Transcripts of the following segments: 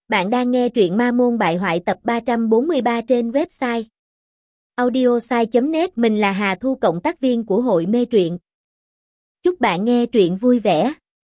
Bạn đang nghe truyện Ma Môn Bại Hoại tập 343 trên website audiosai.net. Mình là Hà Thu, cộng tác viên của hội mê truyện. Chúc bạn nghe truyện vui vẻ.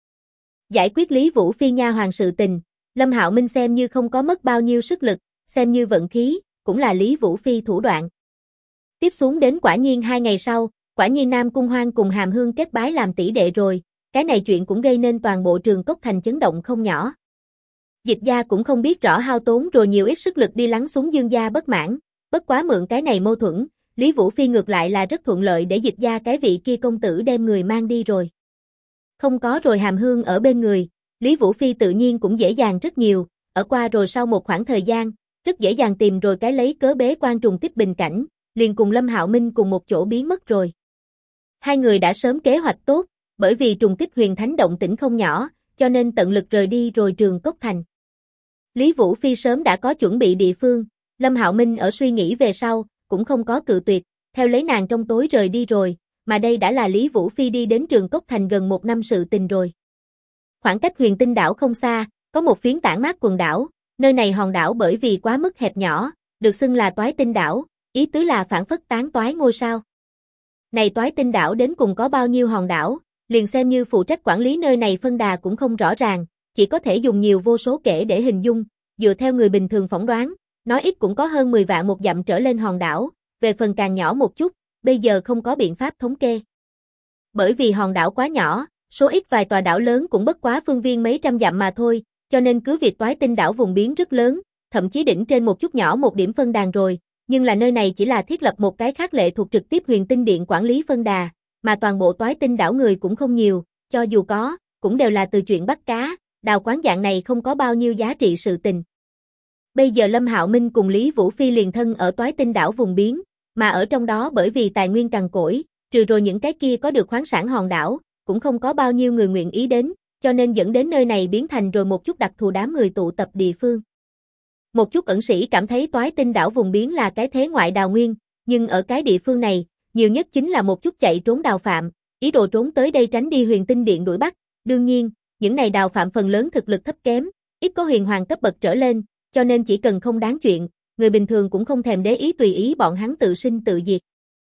Giải quyết Lý Vũ Phi nha hoàn sự tình, Lâm Hạo Minh xem như không có mất bao nhiêu sức lực, xem như vận khí, cũng là Lý Vũ Phi thủ đoạn. Tiếp xuống đến quả nhiên 2 ngày sau, quả nhiên Nam Cung Hoang cùng Hàm Hương kết bái làm tỷ đệ rồi, cái này chuyện cũng gây nên toàn bộ Trường Cốc Thành chấn động không nhỏ. Dịch gia cũng không biết rõ hao tốn rồi nhiều ít sức lực đi lắng xuống Dương gia bất mãn, bất quá mượn cái này mâu thuẫn, Lý Vũ Phi ngược lại là rất thuận lợi để Dịch gia cái vị kia công tử đem người mang đi rồi. Không có rồi Hàm Hương ở bên người, Lý Vũ Phi tự nhiên cũng dễ dàng rất nhiều, ở qua rồi sau một khoảng thời gian, rất dễ dàng tìm rồi cái lấy cớ bế quan trùng kích bình cảnh, liền cùng Lâm Hạo Minh cùng một chỗ biến mất rồi. Hai người đã sớm kế hoạch tốt, bởi vì trùng kích Huyền Thánh động tĩnh không nhỏ, cho nên tận lực rời đi rồi Trường Cốc Thành. Lý Vũ Phi sớm đã có chuẩn bị địa phương, Lâm Hạo Minh ở suy nghĩ về sau, cũng không có cự tuyệt, theo lấy nàng trong tối rời đi rồi, mà đây đã là Lý Vũ Phi đi đến Trường Cốc Thành gần 1 năm sự tình rồi. Khoảng cách Huyền Tinh đảo không xa, có một phiến tản mát quần đảo, nơi này hòn đảo bởi vì quá mức hẹp nhỏ, được xưng là Toái Tinh đảo, ý tứ là phảng phất tán toái ngôi sao. Này Toái Tinh đảo đến cùng có bao nhiêu hòn đảo, liền xem như phụ trách quản lý nơi này phân đà cũng không rõ ràng, chỉ có thể dùng nhiều vô số kể để hình dung, dựa theo người bình thường phỏng đoán, nói ít cũng có hơn 10 vạn một dặm trở lên hòn đảo, về phần càng nhỏ một chút, bây giờ không có biện pháp thống kê. Bởi vì hòn đảo quá nhỏ, số ít vài tòa đảo lớn cũng bất quá phương viên mấy trăm dặm mà thôi, cho nên cứ việc Toái Tinh đảo vùng biến rất lớn, thậm chí đỉnh trên một chút nhỏ một điểm phân đàn rồi, nhưng là nơi này chỉ là thiết lập một cái khác lệ thuộc trực tiếp Huyền Tinh Điện quản lý phân đà, mà toàn bộ Toái Tinh đảo người cũng không nhiều, cho dù có, cũng đều là từ chuyện bắt cá, đào quán dạng này không có bao nhiêu giá trị sự tình. Bây giờ Lâm Hạo Minh cùng Lý Vũ Phi liền thân ở Toái Tinh đảo vùng biến, mà ở trong đó bởi vì tài nguyên cằn cỗi, trừ rồi những cái kia có được khoáng sản hòn đảo, cũng không có bao nhiêu người nguyện ý đến, cho nên dẫn đến nơi này biến thành rồi một chút đặc thù đám người tụ tập địa phương. Một chút ẩn sĩ cảm thấy Toái Tinh đảo vùng biến là cái thế ngoại đào nguyên, nhưng ở cái địa phương này, nhiều nhất chính là một chút chạy trốn đào phạm, ý đồ trốn tới đây tránh đi Huyền Tinh Điện đuổi bắt. Đương nhiên, những này đào phạm phần lớn thực lực thấp kém, ít có huyền hoàng cấp bậc trở lên, cho nên chỉ cần không đáng chuyện, người bình thường cũng không thèm để ý tùy ý bọn hắn tự sinh tự diệt.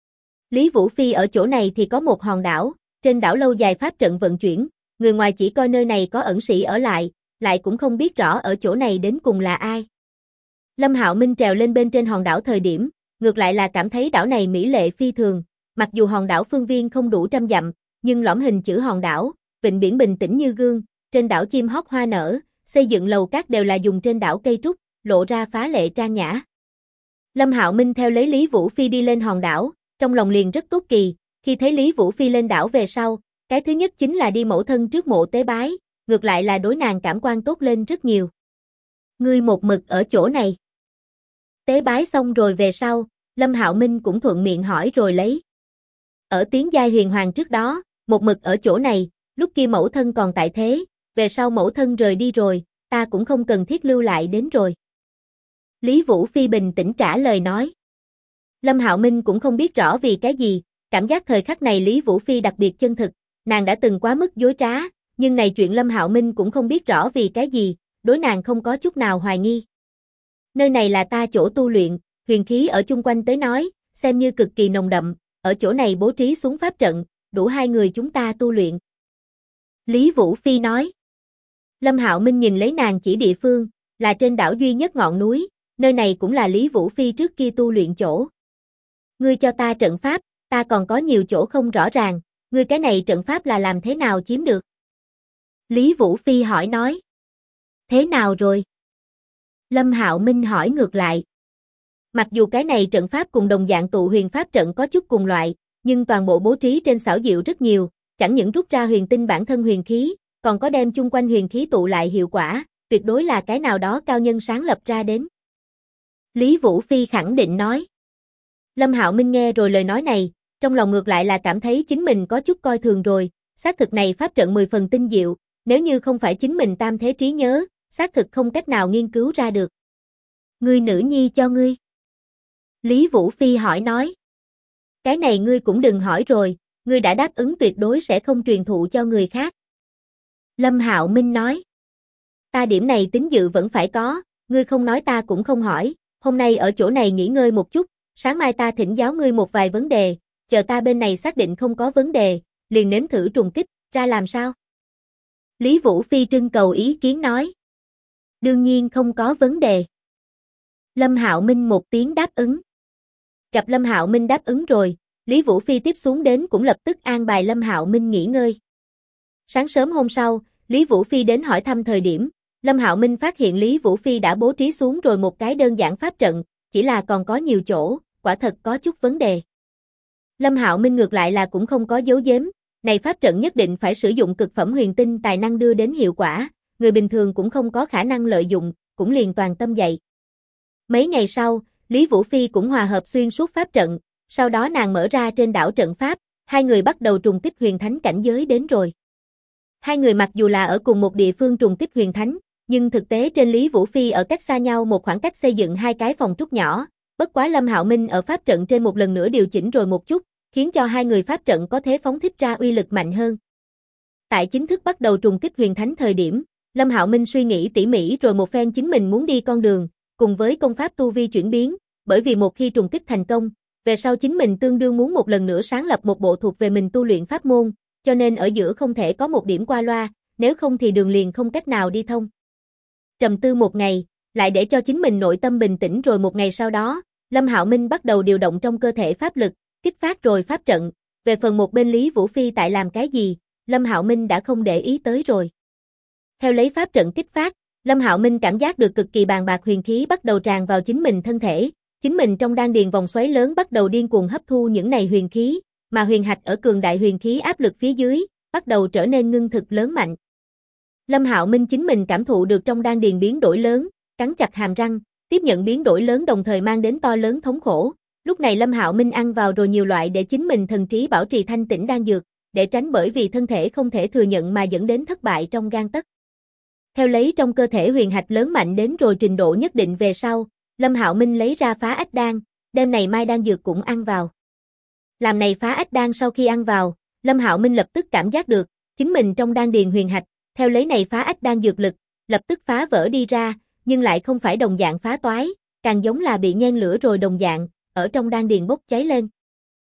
Lý Vũ Phi ở chỗ này thì có một hòn đảo, trên đảo lâu dài pháp trận vận chuyển, người ngoài chỉ coi nơi này có ẩn sĩ ở lại cũng không biết rõ ở chỗ này đến cùng là ai. Lâm Hạo Minh trèo lên bên trên hòn đảo thời điểm, ngược lại là cảm thấy đảo này mỹ lệ phi thường, mặc dù hòn đảo phương viên không đủ 100 dặm, nhưng lõm hình chữ hòn đảo, vịnh biển bình tĩnh như gương, trên đảo chim hót hoa nở, xây dựng lầu cát đều là dùng trên đảo cây trúc, lộ ra phá lệ trang nhã. Lâm Hạo Minh theo lấy Lý Vũ Phi đi lên hòn đảo, trong lòng liền rất tốt kỳ, khi thấy Lý Vũ Phi lên đảo về sau, cái thứ nhất chính là đi mẫu thân trước mộ tế bái, ngược lại là đối nàng cảm quan tốt lên rất nhiều. Ngươi một mực ở chỗ này. Tế bái xong rồi về sau, Lâm Hạo Minh cũng thuận miệng hỏi rồi lấy. Ở tiến giai huyền hoàng trước đó, một mực ở chỗ này, lúc kia mẫu thân còn tại thế, về sau mẫu thân rời đi rồi, ta cũng không cần thiết lưu lại đến rồi. Lý Vũ Phi bình tĩnh trả lời nói. Lâm Hạo Minh cũng không biết rõ vì cái gì, cảm giác thời khắc này Lý Vũ Phi đặc biệt chân thực, nàng đã từng quá mức dối trá, nhưng này chuyện Lâm Hạo Minh cũng không biết rõ vì cái gì, đối nàng không có chút nào hoài nghi. Nơi này là ta chỗ tu luyện, huyền khí ở chung quanh tới nói, xem như cực kỳ nồng đậm, ở chỗ này bố trí xuống pháp trận, đủ hai người chúng ta tu luyện. Lý Vũ Phi nói. Lâm Hạo Minh nhìn lấy nàng chỉ địa phương, là trên đảo duy nhất ngọn núi, nơi này cũng là Lý Vũ Phi trước kia tu luyện chỗ. Ngươi cho ta trận pháp, ta còn có nhiều chỗ không rõ ràng, ngươi cái này trận pháp là làm thế nào chiếm được? Lý Vũ Phi hỏi nói. Thế nào rồi? Lâm Hạo Minh hỏi ngược lại. Mặc dù cái này trận pháp cùng đồng dạng tụ huyền pháp trận có chút cùng loại, nhưng toàn bộ bố trí trên xảo diệu rất nhiều, chẳng những rút ra huyền tinh bản thân huyền khí, còn có đem chung quanh huyền khí tụ lại hiệu quả, tuyệt đối là cái nào đó cao nhân sáng lập ra đến. Lý Vũ Phi khẳng định nói. Lâm Hạo Minh nghe rồi lời nói này, trong lòng ngược lại là cảm thấy chính mình có chút coi thường rồi, xác thực này pháp trận 10 phần tinh diệu, nếu như không phải chính mình tam thế trí nhớ, xác thực không cách nào nghiên cứu ra được. Ngươi nữ nhi cho ngươi. Lý Vũ Phi hỏi nói. Cái này ngươi cũng đừng hỏi rồi, ngươi đã đáp ứng tuyệt đối sẽ không truyền thụ cho người khác. Lâm Hạo Minh nói. Ta điểm này tín dự vẫn phải có, ngươi không nói ta cũng không hỏi, hôm nay ở chỗ này nghỉ ngơi một chút, sáng mai ta thỉnh giáo ngươi một vài vấn đề, chờ ta bên này xác định không có vấn đề, liền nếm thử trùng kích, ra làm sao? Lý Vũ Phi trưng cầu ý kiến nói. Đương nhiên không có vấn đề. Lâm Hạo Minh một tiếng đáp ứng. Gặp Lâm Hạo Minh đáp ứng rồi, Lý Vũ Phi tiếp xuống đến cũng lập tức an bài Lâm Hạo Minh nghỉ ngơi. Sáng sớm hôm sau, Lý Vũ Phi đến hỏi thăm thời điểm, Lâm Hạo Minh phát hiện Lý Vũ Phi đã bố trí xuống rồi một cái đơn giản pháp trận, chỉ là còn có nhiều chỗ, quả thật có chút vấn đề. Lâm Hạo Minh ngược lại là cũng không có giấu giếm, này pháp trận nhất định phải sử dụng cực phẩm huyền tinh tài năng đưa đến hiệu quả, người bình thường cũng không có khả năng lợi dụng, cũng liền toàn tâm dạy. Mấy ngày sau, Lý Vũ Phi cũng hòa hợp xuyên suốt pháp trận, sau đó nàng mở ra trên đảo trận pháp, hai người bắt đầu trùng kích huyền thánh cảnh giới đến rồi. Hai người mặc dù là ở cùng một địa phương trùng kích huyền thánh, nhưng thực tế trên Lý Vũ Phi ở cách xa nhau một khoảng cách xây dựng hai cái phòng trúc nhỏ, bất quá Lâm Hạo Minh ở pháp trận trên một lần nữa điều chỉnh rồi một chút, khiến cho hai người pháp trận có thể phóng thích ra uy lực mạnh hơn. Tại chính thức bắt đầu trùng kích huyền thánh thời điểm, Lâm Hạo Minh suy nghĩ tỉ mỉ rồi một phen chính mình muốn đi con đường, cùng với công pháp tu vi chuyển biến, bởi vì một khi trùng kích thành công, về sau chính mình tương đương muốn một lần nữa sáng lập một bộ thuộc về mình tu luyện pháp môn, cho nên ở giữa không thể có một điểm qua loa, nếu không thì đường liền không cách nào đi thông. Trầm tư một ngày, lại để cho chính mình nội tâm bình tĩnh rồi một ngày sau đó, Lâm Hạo Minh bắt đầu điều động trong cơ thể pháp lực, kích phát rồi pháp trận, về phần một bên Lý Vũ Phi tại làm cái gì, Lâm Hạo Minh đã không để ý tới rồi. Theo lấy pháp trận kích phát, Lâm Hạo Minh cảm giác được cực kỳ bàng bạc huyền khí bắt đầu tràn vào chính mình thân thể, chính mình trong đan điền vòng xoáy lớn bắt đầu điên cuồng hấp thu những này huyền khí, mà huyền hạch ở cường đại huyền khí áp lực phía dưới, bắt đầu trở nên ngưng thực lớn mạnh. Lâm Hạo Minh chính mình cảm thụ được trong đan điền biến đổi lớn, cắn chặt hàm răng, tiếp nhận biến đổi lớn đồng thời mang đến to lớn thống khổ. Lúc này Lâm Hạo Minh ăn vào rồi nhiều loại để chính mình thần trí bảo trì thanh tĩnh đan dược, để tránh bởi vì thân thể không thể thừa nhận mà dẫn đến thất bại trong gang tấc. Theo lấy trong cơ thể huyền hạch lớn mạnh đến rồi trình độ nhất định về sau, Lâm Hạo Minh lấy ra phá ách đan, đem này mai đan dược cũng ăn vào. Làm này phá ách đan sau khi ăn vào, Lâm Hạo Minh lập tức cảm giác được, chính mình trong đan điền huyền hạch, theo lấy này phá ách đan dược lực, lập tức phá vỡ đi ra, nhưng lại không phải đồng dạng phá toái, càng giống là bị nhen lửa rồi đồng dạng, ở trong đan điền bốc cháy lên.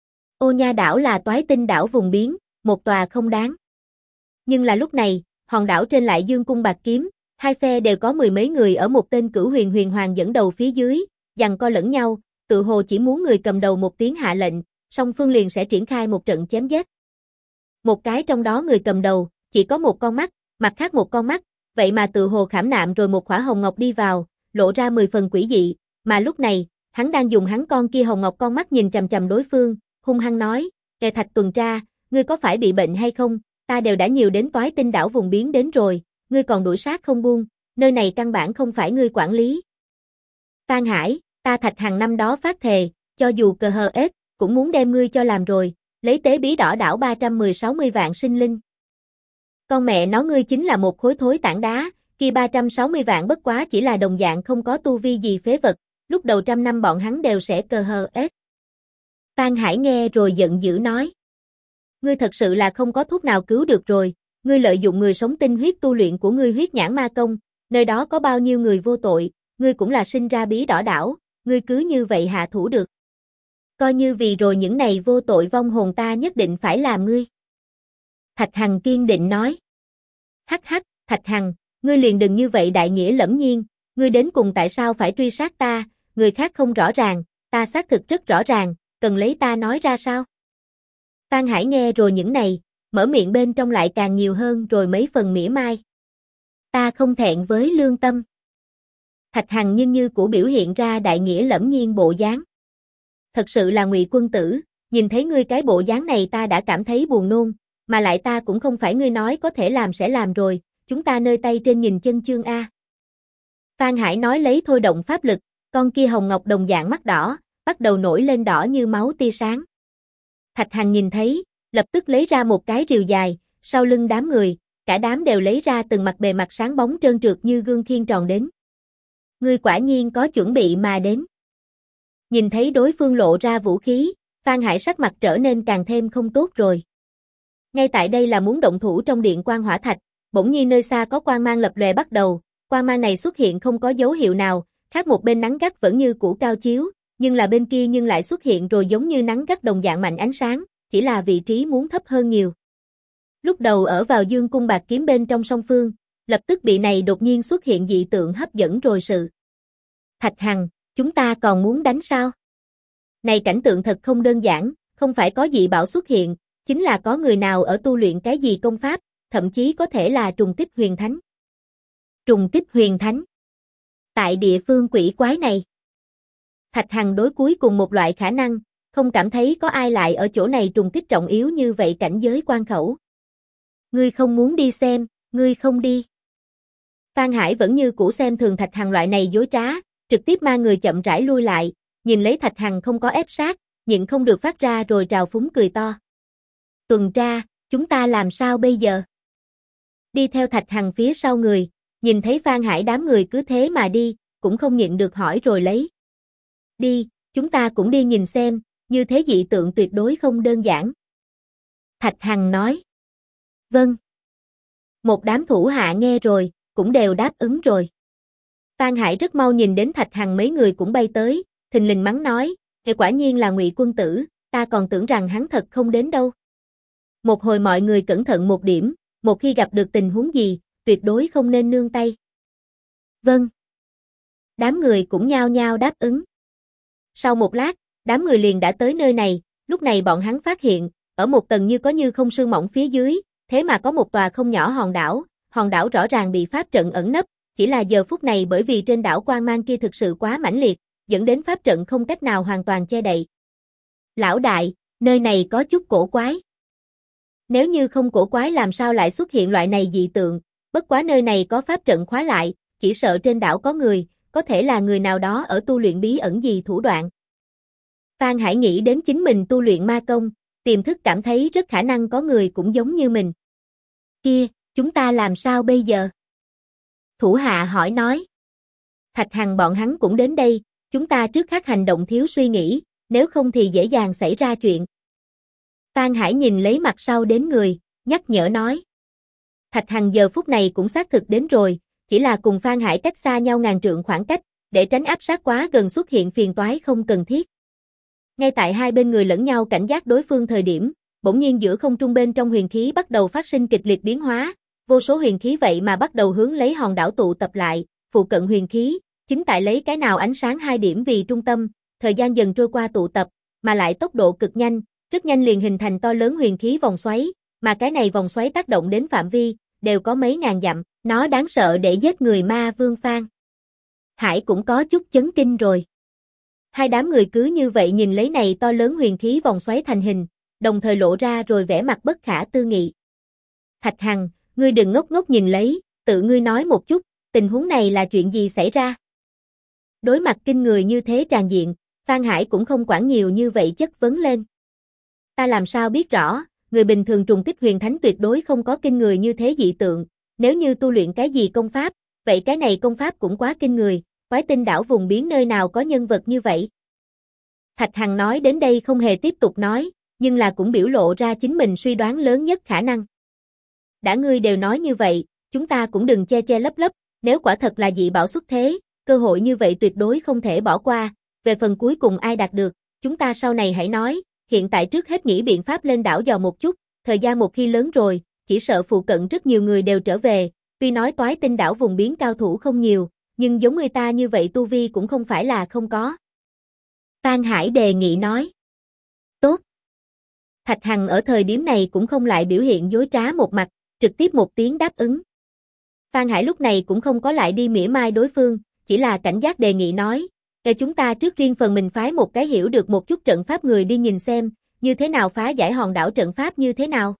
Ô Nha đảo là toái tinh đảo vùng biến, một tòa không đáng. Nhưng là lúc này, hòn đảo trên lại dương cung bạc kiếm, hai phe đều có mười mấy người ở một tên Cửu Huyền Huyền Hoàng dẫn đầu phía dưới, giằng co lẫn nhau, tự hồ chỉ muốn người cầm đầu một tiếng hạ lệnh, song phương liền sẽ triển khai một trận chém giết. Một cái trong đó người cầm đầu, chỉ có một con mắt, mặt khác một con mắt, vậy mà tự hồ khảm nạm rồi một khỏa hồng ngọc đi vào, lộ ra 10 phần quỷ dị, mà lúc này, hắn đang dùng hắn con kia hồng ngọc con mắt nhìn chằm chằm đối phương, hung hăng nói, "Kẻ Thạch tuần tra, ngươi có phải bị bệnh hay không? Ta đều đã nhiều đến toái tinh đảo vùng biến đến rồi, ngươi còn đuổi sát không buông, nơi này căn bản không phải ngươi quản lý." Phan Hải, ta Thạch Hằng năm đó phát thề, cho dù cờ hờ ết, cũng muốn đem ngươi cho làm rồi, lấy tế bí đỏ đảo 360 vạn sinh linh. Con mẹ nó ngươi chính là một khối thối tảng đá, kia 360 vạn bất quá chỉ là đồng dạng không có tu vi gì phế vật, lúc đầu 100 năm bọn hắn đều sẽ cờ hờ ết. Phan Hải nghe rồi giận dữ nói. Ngươi thật sự là không có thuốc nào cứu được rồi, ngươi lợi dụng người sống tinh huyết tu luyện của ngươi huyết nhãn ma công, nơi đó có bao nhiêu người vô tội, ngươi cũng là sinh ra bí đỏ đảo, ngươi cứ như vậy hạ thủ được. Coi như vì rồi những này vô tội vong hồn ta nhất định phải làm ngươi. Thạch Hằng kiên định nói. Hắc hắc, Thạch Hằng, ngươi liền đừng như vậy đại nghĩa lẫm nhiên, ngươi đến cùng tại sao phải truy sát ta, người khác không rõ ràng, ta xác thực rất rõ ràng, cần lấy ta nói ra sao? Phan Hải nghe rồi những này, mở miệng bên trong lại càng nhiều hơn rồi mấy phần mỉa mai. Ta không thẹn với lương tâm. Thạch Hằng nhưng như của biểu hiện ra đại nghĩa lẫm nhiên bộ dáng. Thật sự là Ngụy quân tử, nhìn thấy ngươi cái bộ dáng này ta đã cảm thấy buồn nôn, mà lại ta cũng không phải ngươi nói có thể làm sẽ làm rồi, chúng ta nơi tay trên nhìn chân chương a. Phan Hải nói lấy thôi động pháp lực, con kia hồng ngọc đồng dạng mắt đỏ, bắt đầu nổi lên đỏ như máu tia sáng. Thạch Hằng nhìn thấy, lập tức lấy ra một cái rìu dài, sau lưng đám người, cả đám đều lấy ra từng mặt bề mặt sáng bóng trơn trượt như gương khiên tròn đến. Ngươi quả nhiên có chuẩn bị mà đến. Nhìn thấy đối phương lộ ra vũ khí, Phan Hải sắc mặt trở nên càng thêm không tốt rồi. Ngay tại đây là muốn động thủ trong điện quan hỏa thạch, bỗng nhiên nơi xa có quang mang lập lòe bắt đầu, Quang mang này xuất hiện không có dấu hiệu nào, khác một bên nắng gắt vẫn như cũ cao chiếu, nhưng là bên kia nhưng lại xuất hiện rồi giống như nắng gắt đồng dạng mạnh ánh sáng, chỉ là vị trí muốn thấp hơn nhiều. Lúc đầu ở vào dương cung bạc kiếm bên trong song phương, lập tức bị này đột nhiên xuất hiện dị tượng hấp dẫn rồi sự. Thạch Hằng, chúng ta còn muốn đánh sao? Này cảnh tượng thật không đơn giản, không phải có dị bảo xuất hiện, chính là có người nào ở tu luyện cái gì công pháp, thậm chí có thể là trùng kích huyền thánh. Trùng kích huyền thánh. Tại địa phương quỷ quái này, Thạch Hằng đối cuối cùng một loại khả năng, không cảm thấy có ai lại ở chỗ này trùng kích trọng yếu như vậy cảnh giới quan khẩu. Ngươi không muốn đi xem, ngươi không đi. Phan Hải vẫn như cũ xem thường Thạch Hằng loại này dối trá, trực tiếp mang người chậm rãi lui lại, nhìn lấy Thạch Hằng không có ép sát, nhịn không được phát ra rồi trào phúng cười to. Tuần tra, chúng ta làm sao bây giờ? Đi theo Thạch Hằng phía sau người, nhìn thấy Phan Hải đám người cứ thế mà đi, cũng không nhịn được hỏi rồi lấy. Đi, chúng ta cũng đi nhìn xem, như thế dị tượng tuyệt đối không đơn giản. Thạch Hằng nói. Vâng. Một đám thủ hạ nghe rồi, cũng đều đáp ứng rồi. Phan Hải rất mau nhìn đến Thạch Hằng mấy người cũng bay tới, thình lình mắng nói, quả nhiên là Ngụy quân tử, ta còn tưởng rằng hắn thật không đến đâu. Một hồi mọi người cẩn thận một điểm, một khi gặp được tình huống gì, tuyệt đối không nên nương tay. Vâng. Đám người cũng nhao nhao đáp ứng. Sau một lát, đám người liền đã tới nơi này, lúc này bọn hắn phát hiện, ở một tầng như không sương mỏng phía dưới, thế mà có một tòa không nhỏ hòn đảo rõ ràng bị pháp trận ẩn nấp, chỉ là giờ phút này bởi vì trên đảo quang mang kia thực sự quá mãnh liệt, dẫn đến pháp trận không cách nào hoàn toàn che đậy. Lão đại, nơi này có chút cổ quái. Nếu như không cổ quái làm sao lại xuất hiện loại này dị tượng, bất quá nơi này có pháp trận khóa lại, chỉ sợ trên đảo có người, có thể là người nào đó ở tu luyện bí ẩn gì thủ đoạn. Phan Hải nghĩ đến chính mình tu luyện ma công, tiềm thức cảm thấy rất khả năng có người cũng giống như mình. Kia, chúng ta làm sao bây giờ? Thủ hạ hỏi nói. Thạch Hằng bọn hắn cũng đến đây, chúng ta trước khác hành động thiếu suy nghĩ, nếu không thì dễ dàng xảy ra chuyện. Phan Hải nhìn lấy mặt sau đến người, nhắc nhở nói. Thạch Hằng giờ phút này cũng xác thực đến rồi, chỉ là cùng Phan Hải cách xa nhau ngàn trượng khoảng cách, để tránh áp sát quá gần xuất hiện phiền toái không cần thiết. Ngay tại hai bên người lẫn nhau cảnh giác đối phương thời điểm, bỗng nhiên giữa không trung bên trong huyền khí bắt đầu phát sinh kịch liệt biến hóa, vô số huyền khí vậy mà bắt đầu hướng lấy hòn đảo tụ tập lại, phụ cận huyền khí, chính tại lấy cái nào ánh sáng 2 điểm vì trung tâm, thời gian dần trôi qua tụ tập, mà lại tốc độ cực nhanh, rất nhanh liền hình thành to lớn huyền khí vòng xoáy, mà cái này vòng xoáy tác động đến phạm vi, đều có mấy ngàn dặm, nó đáng sợ để giết người ma vương Phan Hải cũng có chút chấn kinh rồi. Hai đám người cứ như vậy nhìn lấy này to lớn huyền khí vòng xoáy thành hình, đồng thời lộ ra rồi vẻ mặt bất khả tư nghị. Thạch Hằng, ngươi đừng ngốc ngốc nhìn lấy, tự ngươi nói một chút, tình huống này là chuyện gì xảy ra? Đối mặt kinh người như thế tràn diện, Phan Hải cũng không quản nhiều như vậy chất vấn lên. Ta làm sao biết rõ, người bình thường trùng kích huyền thánh tuyệt đối không có kinh người như thế dị tượng, nếu như tu luyện cái gì công pháp, vậy cái này công pháp cũng quá kinh người, Quái Tinh đảo vùng biến nơi nào có nhân vật như vậy? Thạch Hằng nói đến đây không hề tiếp tục nói, nhưng là cũng biểu lộ ra chính mình suy đoán lớn nhất khả năng. Đã ngươi đều nói như vậy, chúng ta cũng đừng che che lấp lấp, nếu quả thật là dị bảo xuất thế, cơ hội như vậy tuyệt đối không thể bỏ qua, về phần cuối cùng ai đạt được, chúng ta sau này hãy nói, hiện tại trước hết nghĩ biện pháp lên đảo dò một chút, thời gian một khi lớn rồi, chỉ sợ phụ cận rất nhiều người đều trở về, tuy nói Toái Tinh đảo vùng biến cao thủ không nhiều, nhưng giống người ta như vậy tu vi cũng không phải là không có. Phan Hải đề nghị nói. Tốt. Thạch Hằng ở thời điểm này cũng không lại biểu hiện dối trá một mặt, trực tiếp một tiếng đáp ứng. Phan Hải lúc này cũng không có lại đi mỉa mai đối phương, chỉ là cảnh giác đề nghị nói, để chúng ta trước riêng phần mình phái một cái hiểu được một chút trận pháp người đi nhìn xem, như thế nào phá giải hòn đảo trận pháp như thế nào.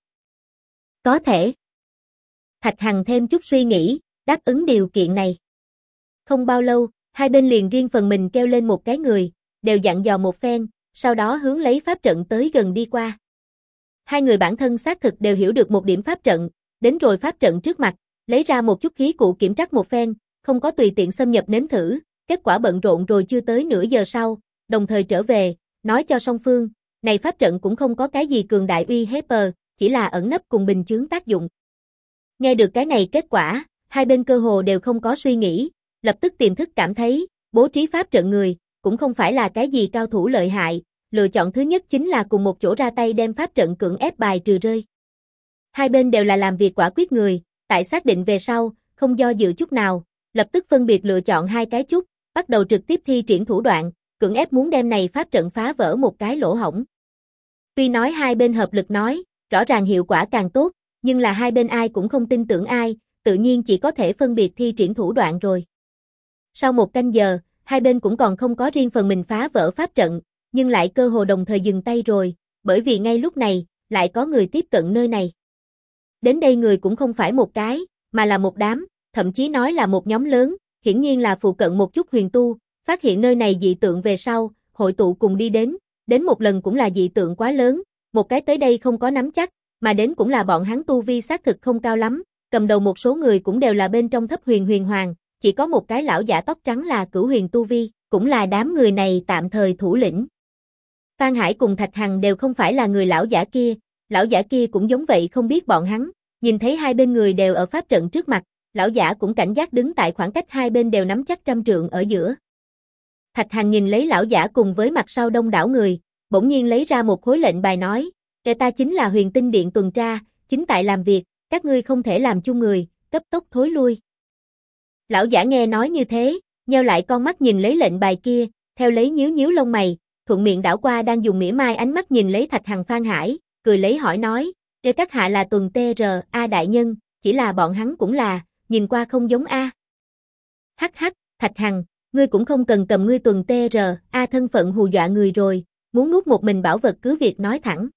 Có thể. Thạch Hằng thêm chút suy nghĩ, đáp ứng điều kiện này. Không bao lâu, hai bên liền riêng phần mình kêu lên một cái người, đều dặn dò một phen, sau đó hướng lấy pháp trận tới gần đi qua. Hai người bản thân xác thực đều hiểu được một điểm pháp trận, đến rồi pháp trận trước mặt, lấy ra một chút khí cụ kiểm tra một phen, không có tùy tiện xâm nhập nếm thử, kết quả bận rộn rồi chưa tới nửa giờ sau, đồng thời trở về, nói cho song phương, này pháp trận cũng không có cái gì cường đại uy hiếp, chỉ là ẩn nấp cùng bình chướng tác dụng. Nghe được cái này kết quả, hai bên cơ hồ đều không có suy nghĩ, lập tức tiềm thức cảm thấy, bố trí pháp trận người, cũng không phải là cái gì cao thủ lợi hại, lựa chọn thứ nhất chính là cùng một chỗ ra tay đem pháp trận cưỡng ép bài trừ rơi. Hai bên đều là làm việc quả quyết người, tại xác định về sau, không do dự chút nào, lập tức phân biệt lựa chọn hai cái chút, bắt đầu trực tiếp thi triển thủ đoạn, cưỡng ép muốn đem này pháp trận phá vỡ một cái lỗ hổng. Tuy nói hai bên hợp lực nói, rõ ràng hiệu quả càng tốt, nhưng là hai bên ai cũng không tin tưởng ai, tự nhiên chỉ có thể phân biệt thi triển thủ đoạn rồi. Sau một canh giờ, hai bên cũng còn không có riêng phần mình phá vỡ pháp trận, nhưng lại cơ hồ đồng thời dừng tay rồi, bởi vì ngay lúc này, lại có người tiếp cận nơi này. Đến đây người cũng không phải một cái, mà là một đám, thậm chí nói là một nhóm lớn, hiển nhiên là phụ cận một chút huyền tu, phát hiện nơi này dị tượng về sau, hội tụ cùng đi đến một lần cũng là dị tượng quá lớn, một cái tới đây không có nắm chắc, mà đến cũng là bọn hắn tu vi xác thực không cao lắm, cầm đầu một số người cũng đều là bên trong thấp huyền hoàng, chỉ có một cái lão giả tóc trắng là cửu huyền tu vi, cũng là đám người này tạm thời thủ lĩnh. Phan Hải cùng Thạch Hằng đều không phải là người lão giả kia cũng giống vậy không biết bọn hắn, nhìn thấy hai bên người đều ở pháp trận trước mặt, lão giả cũng cảnh giác đứng tại khoảng cách hai bên đều nắm chắc 100 trượng ở giữa. Thạch Hằng nhìn lấy lão giả cùng với mặt sau đông đảo người, bỗng nhiên lấy ra một khối lệnh bài nói, ta chính là Huyền Tinh Điện tuần tra, chính tại làm việc, các ngươi không thể làm chung người, cấp tốc thối lui. Lão giả nghe nói như thế, nheo lại con mắt nhìn lấy lệnh bài kia, theo lấy nhíu lông mày, thuận miệng đảo qua đang dùng mỉa mai ánh mắt nhìn lấy Thạch Hằng Phan Hải, cười lấy hỏi nói, các hạ là tuần TRA đại nhân, chỉ là bọn hắn cũng là, nhìn qua không giống A. Hắc, Thạch Hằng, ngươi cũng không cần cầm ngươi tuần TRA thân phận hù dọa người rồi, muốn nuốt một mình bảo vật cứ việc nói thẳng.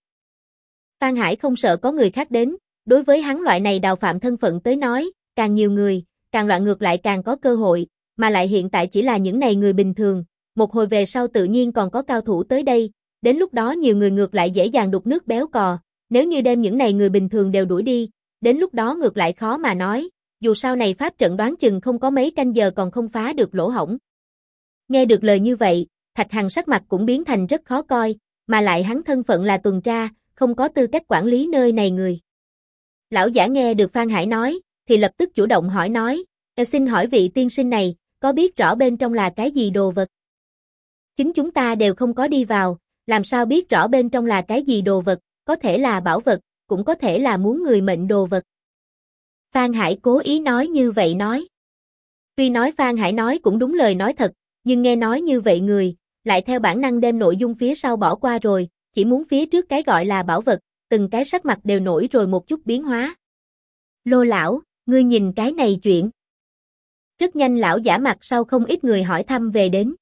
Phan Hải không sợ có người khác đến, đối với hắn loại này đào phạm thân phận tới nói, càng nhiều người, càng loạn ngược lại càng có cơ hội, mà lại hiện tại chỉ là những này người bình thường, một hồi về sau tự nhiên còn có cao thủ tới đây, đến lúc đó nhiều người ngược lại dễ dàng đục nước béo cò, nếu như đem những này người bình thường đều đuổi đi, đến lúc đó ngược lại khó mà nói, dù sau này pháp trận đoán chừng không có mấy canh giờ còn không phá được lỗ hổng. Nghe được lời như vậy, Thạch Hằng sắc mặt cũng biến thành rất khó coi, mà lại hắn thân phận là tuần tra, không có tư cách quản lý nơi này người. Lão giả nghe được Phan Hải nói, thì lập tức chủ động hỏi nói, xin hỏi vị tiên sinh này, có biết rõ bên trong là cái gì đồ vật? Chính chúng ta đều không có đi vào, làm sao biết rõ bên trong là cái gì đồ vật, có thể là bảo vật, cũng có thể là muốn người mệnh đồ vật. Phan Hải cố ý nói như vậy nói. Tuy nói Phan Hải nói cũng đúng lời nói thật, nhưng nghe nói như vậy người, lại theo bản năng đem nội dung phía sau bỏ qua rồi, chỉ muốn phía trước cái gọi là bảo vật, từng cái sắc mặt đều nổi rồi một chút biến hóa. Lô lão, ngươi nhìn cái này chuyện. Rất nhanh lão giả mặt sau không ít người hỏi thăm về đến.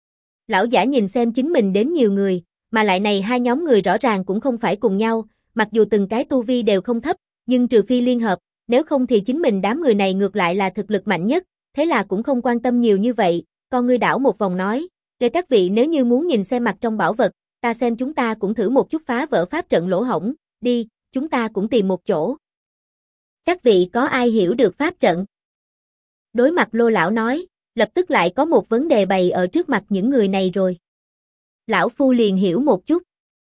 Lão giả nhìn xem chính mình đến nhiều người, mà lại này hai nhóm người rõ ràng cũng không phải cùng nhau, mặc dù từng cái tu vi đều không thấp, nhưng trừ phi liên hợp, nếu không thì chính mình đám người này ngược lại là thực lực mạnh nhất, thế là cũng không quan tâm nhiều như vậy, con ngươi đảo một vòng nói, để các vị nếu như muốn nhìn xem mặt trong bảo vật, ta xem chúng ta cũng thử một chút phá vỡ pháp trận lỗ hổng, đi, chúng ta cũng tìm một chỗ. Các vị có ai hiểu được pháp trận? Đối mặt Lô lão nói, lập tức lại có một vấn đề bày ở trước mặt những người này rồi. Lão phu liền hiểu một chút.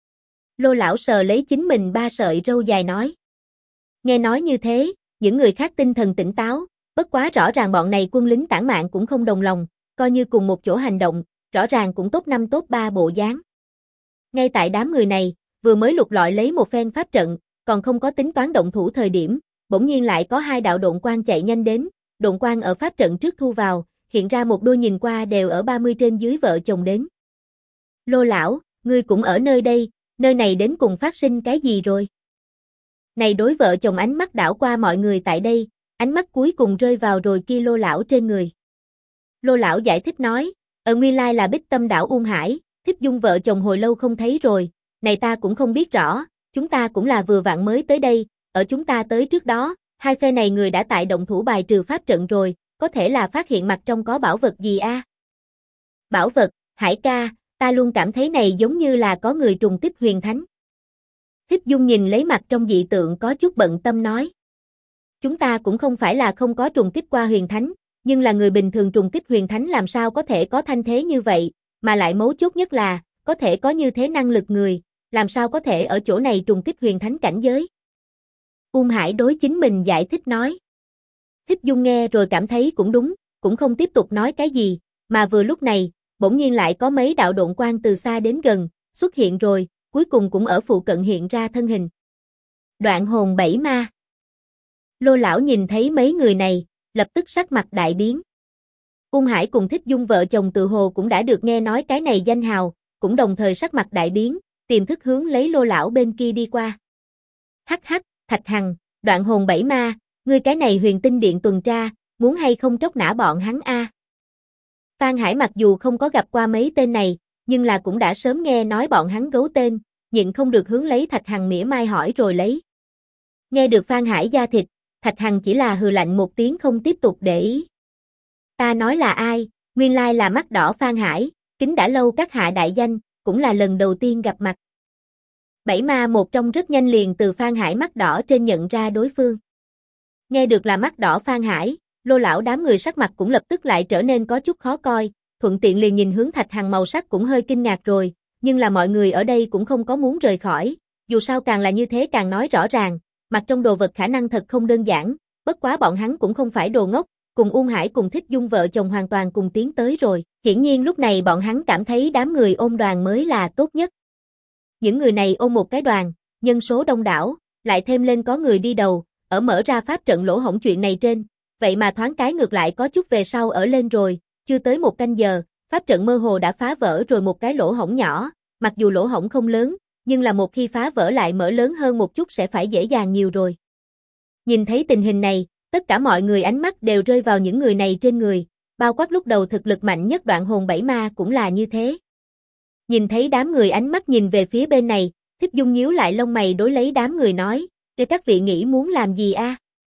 Lô lão sờ lấy chính mình 3 sợi râu dài nói. Nghe nói như thế, những người khác tinh thần tỉnh táo, bất quá rõ ràng bọn này quân lính tản mạn cũng không đồng lòng, coi như cùng một chỗ hành động, rõ ràng cũng top 5 top 3 bộ dáng. Ngay tại đám người này, vừa mới lục lọi lấy một phen pháp trận, còn không có tính toán động thủ thời điểm, bỗng nhiên lại có hai đạo độn quang chạy nhanh đến, độn quang ở pháp trận trước thu vào, hiện ra một đôi nhìn qua đều ở 30 trên dưới vợ chồng đến. Lô lão, ngươi cũng ở nơi đây, nơi này đến cùng phát sinh cái gì rồi? Này đối vợ chồng ánh mắt đảo qua mọi người tại đây, ánh mắt cuối cùng rơi vào rồi kia Lô lão trên người. Lô lão giải thích nói, ở nguyên lai là Bích Tâm đảo Uông Hải, Thiếp Dung vợ chồng hồi lâu không thấy rồi, này ta cũng không biết rõ, chúng ta cũng là vừa vặn mới tới đây, ở chúng ta tới trước đó, hai phe này người đã tại động thủ bài trừ pháp trận rồi, có thể là phát hiện mặt trong có bảo vật gì a? Bảo vật, Hải ca, ta luôn cảm thấy này giống như là có người trùng kích huyền thánh. Thiếp Dung nhìn lấy mặt trong dị tượng có chút bận tâm nói. Chúng ta cũng không phải là không có trùng kích qua huyền thánh, nhưng là người bình thường trùng kích huyền thánh làm sao có thể có thanh thế như vậy, mà lại mấu chốt nhất là, có thể có như thế năng lực người, làm sao có thể ở chỗ này trùng kích huyền thánh cảnh giới. Hải đối chính mình giải thích nói. Thích Dung nghe rồi cảm thấy cũng đúng, cũng không tiếp tục nói cái gì, mà vừa lúc này, bỗng nhiên lại có mấy đạo độn quang từ xa đến gần, xuất hiện rồi, cuối cùng cũng ở phụ cận hiện ra thân hình. Đoạn hồn bảy ma. Lô lão nhìn thấy mấy người này, lập tức sắc mặt đại biến. Ung Hải cùng Thích Dung vợ chồng tự hồ cũng đã được nghe nói cái này danh hào, cũng đồng thời sắc mặt đại biến, tiềm thức hướng lấy Lô lão bên kia đi qua. Hắc hắc, Thạch Hằng, đoạn hồn bảy ma, ngươi cái này huyền tinh điện tuần tra, muốn hay không tróc nã bọn hắn a? Phan Hải mặc dù không có gặp qua mấy tên này, nhưng là cũng đã sớm nghe nói bọn hắn gấu tên, nhịn không được hướng lấy Thạch Hằng mỉa mai hỏi rồi lấy. Nghe được Phan Hải da thịt, Thạch Hằng chỉ là hừ lạnh một tiếng không tiếp tục để ý. Ta nói là ai, nguyên lai là mắt đỏ Phan Hải, kính đã lâu các hạ đại danh, cũng là lần đầu tiên gặp mặt. Bảy ma một trong rất nhanh liền từ Phan Hải mắt đỏ trên nhận ra đối phương. Nghe được là mắt đỏ Phan Hải, Lô lão đám người sắc mặt cũng lập tức lại trở nên có chút khó coi, thuận tiện liền nhìn hướng Thạch Hằng màu sắc cũng hơi kinh ngạc rồi, nhưng là mọi người ở đây cũng không có muốn rời khỏi, dù sao càng là như thế càng nói rõ ràng, mặt trong đồ vật khả năng thật không đơn giản, bất quá bọn hắn cũng không phải đồ ngốc, cùng Ung Hải cùng Thích Dung vợ chồng hoàn toàn cùng tiến tới rồi, hiển nhiên lúc này bọn hắn cảm thấy đám người ôm đoàn mới là tốt nhất. Những người này ôm một cái đoàn, nhân số đông đảo, lại thêm lên có người đi đầu, ở mở ra pháp trận lỗ hổng chuyện này trên, vậy mà thoáng cái ngược lại có chút về sau ở lên rồi, chưa tới một canh giờ, pháp trận mơ hồ đã phá vỡ rồi một cái lỗ hổng nhỏ, mặc dù lỗ hổng không lớn, nhưng là một khi phá vỡ lại mở lớn hơn một chút sẽ phải dễ dàng nhiều rồi. Nhìn thấy tình hình này, tất cả mọi người ánh mắt đều rơi vào những người này trên người, bao quát lúc đầu thực lực mạnh nhất đoạn hồn bảy ma cũng là như thế. Nhìn thấy đám người ánh mắt nhìn về phía bên này, Thích Dung nhíu lại lông mày đối lấy đám người nói, để các vị nghĩ muốn làm gì a?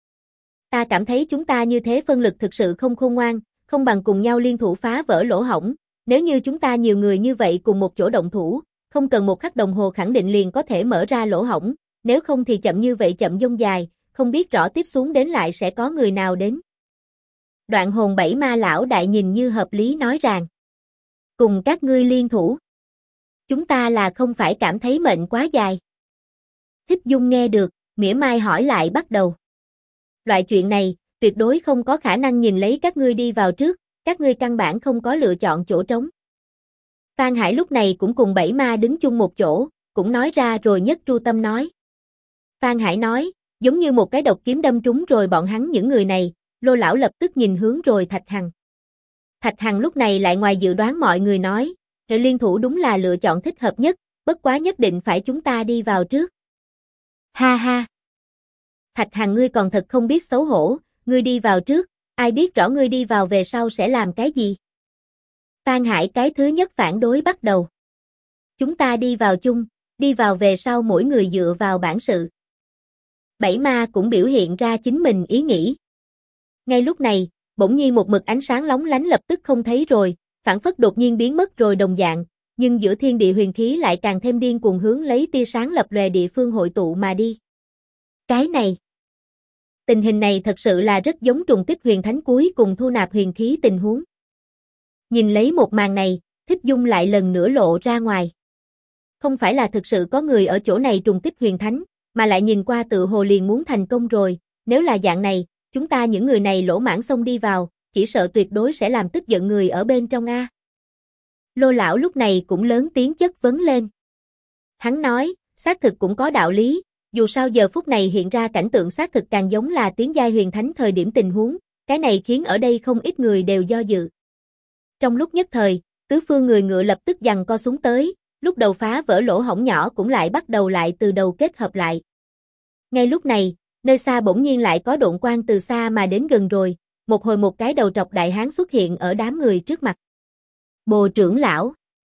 Ta cảm thấy chúng ta như thế phân lực thực sự không khôn ngoan, không bằng cùng nhau liên thủ phá vỡ lỗ hổng, nếu như chúng ta nhiều người như vậy cùng một chỗ động thủ, không cần một khắc đồng hồ khẳng định liền có thể mở ra lỗ hổng, nếu không thì chậm như vậy chậm dông dài, không biết rõ tiếp xuống đến lại sẽ có người nào đến. Đoạn hồn bảy ma lão đại nhìn như hợp lý nói rằng, cùng các ngươi liên thủ. Chúng ta là không phải cảm thấy mệnh quá dài. Thích Dung nghe được, mỉa mai hỏi lại bắt đầu. Loại chuyện này, tuyệt đối không có khả năng nhìn lấy các ngươi đi vào trước, các ngươi căn bản không có lựa chọn chỗ trống. Phan Hải lúc này cũng cùng bảy ma đứng chung một chỗ, cũng nói ra rồi nhất tru tâm nói. Phan Hải nói, giống như một cái độc kiếm đâm trúng rồi bọn hắn những người này, Lô lão lập tức nhìn hướng rồi Thạch Hằng. Thạch Hằng lúc này lại ngoài dự đoán mọi người nói, hệ liên thủ đúng là lựa chọn thích hợp nhất, bất quá nhất định phải chúng ta đi vào trước. Ha ha. Thạch Hằng ngươi còn thật không biết xấu hổ, ngươi đi vào trước, ai biết rõ ngươi đi vào về sau sẽ làm cái gì. Phan Hải cái thứ nhất phản đối bắt đầu. Chúng ta đi vào chung, đi vào về sau mỗi người dựa vào bản sự. Bảy ma cũng biểu hiện ra chính mình ý nghĩ. Ngay lúc này, bỗng nhiên một mực ánh sáng lóng lánh lập tức không thấy rồi, phảng phất đột nhiên biến mất rồi đồng dạng, nhưng giữa thiên địa huyền khí lại càng thêm điên cuồng hướng lấy tia sáng lập lòe địa phương hội tụ mà đi. Cái này, tình hình này thật sự là rất giống trùng kích huyền thánh cuối cùng thu nạp huyền khí tình huống. Nhìn lấy một màn này, Thích Dung lại lần nữa lộ ra ngoài. Không phải là thực sự có người ở chỗ này trùng kích huyền thánh, mà lại nhìn qua tự hồ liền muốn thành công rồi, nếu là dạng này, chúng ta những người này lỗ mãng xông đi vào, chỉ sợ tuyệt đối sẽ làm tức giận người ở bên trong a. Lô lão lúc này cũng lớn tiếng chất vấn lên. Hắn nói, xác thực cũng có đạo lý, dù sao giờ phút này hiện ra cảnh tượng xác thực càng giống là tiến giai huyền thánh thời điểm tình huống, cái này khiến ở đây không ít người đều do dự. Trong lúc nhất thời, tứ phương người ngựa lập tức giằng co xuống tới, lúc đầu phá vỡ lỗ hổng nhỏ cũng lại bắt đầu lại từ đầu kết hợp lại. Ngay lúc này, nơi xa bỗng nhiên lại có độn quang từ xa mà đến gần rồi, một hồi một cái đầu trọc đại hán xuất hiện ở đám người trước mặt. Bồ trưởng lão.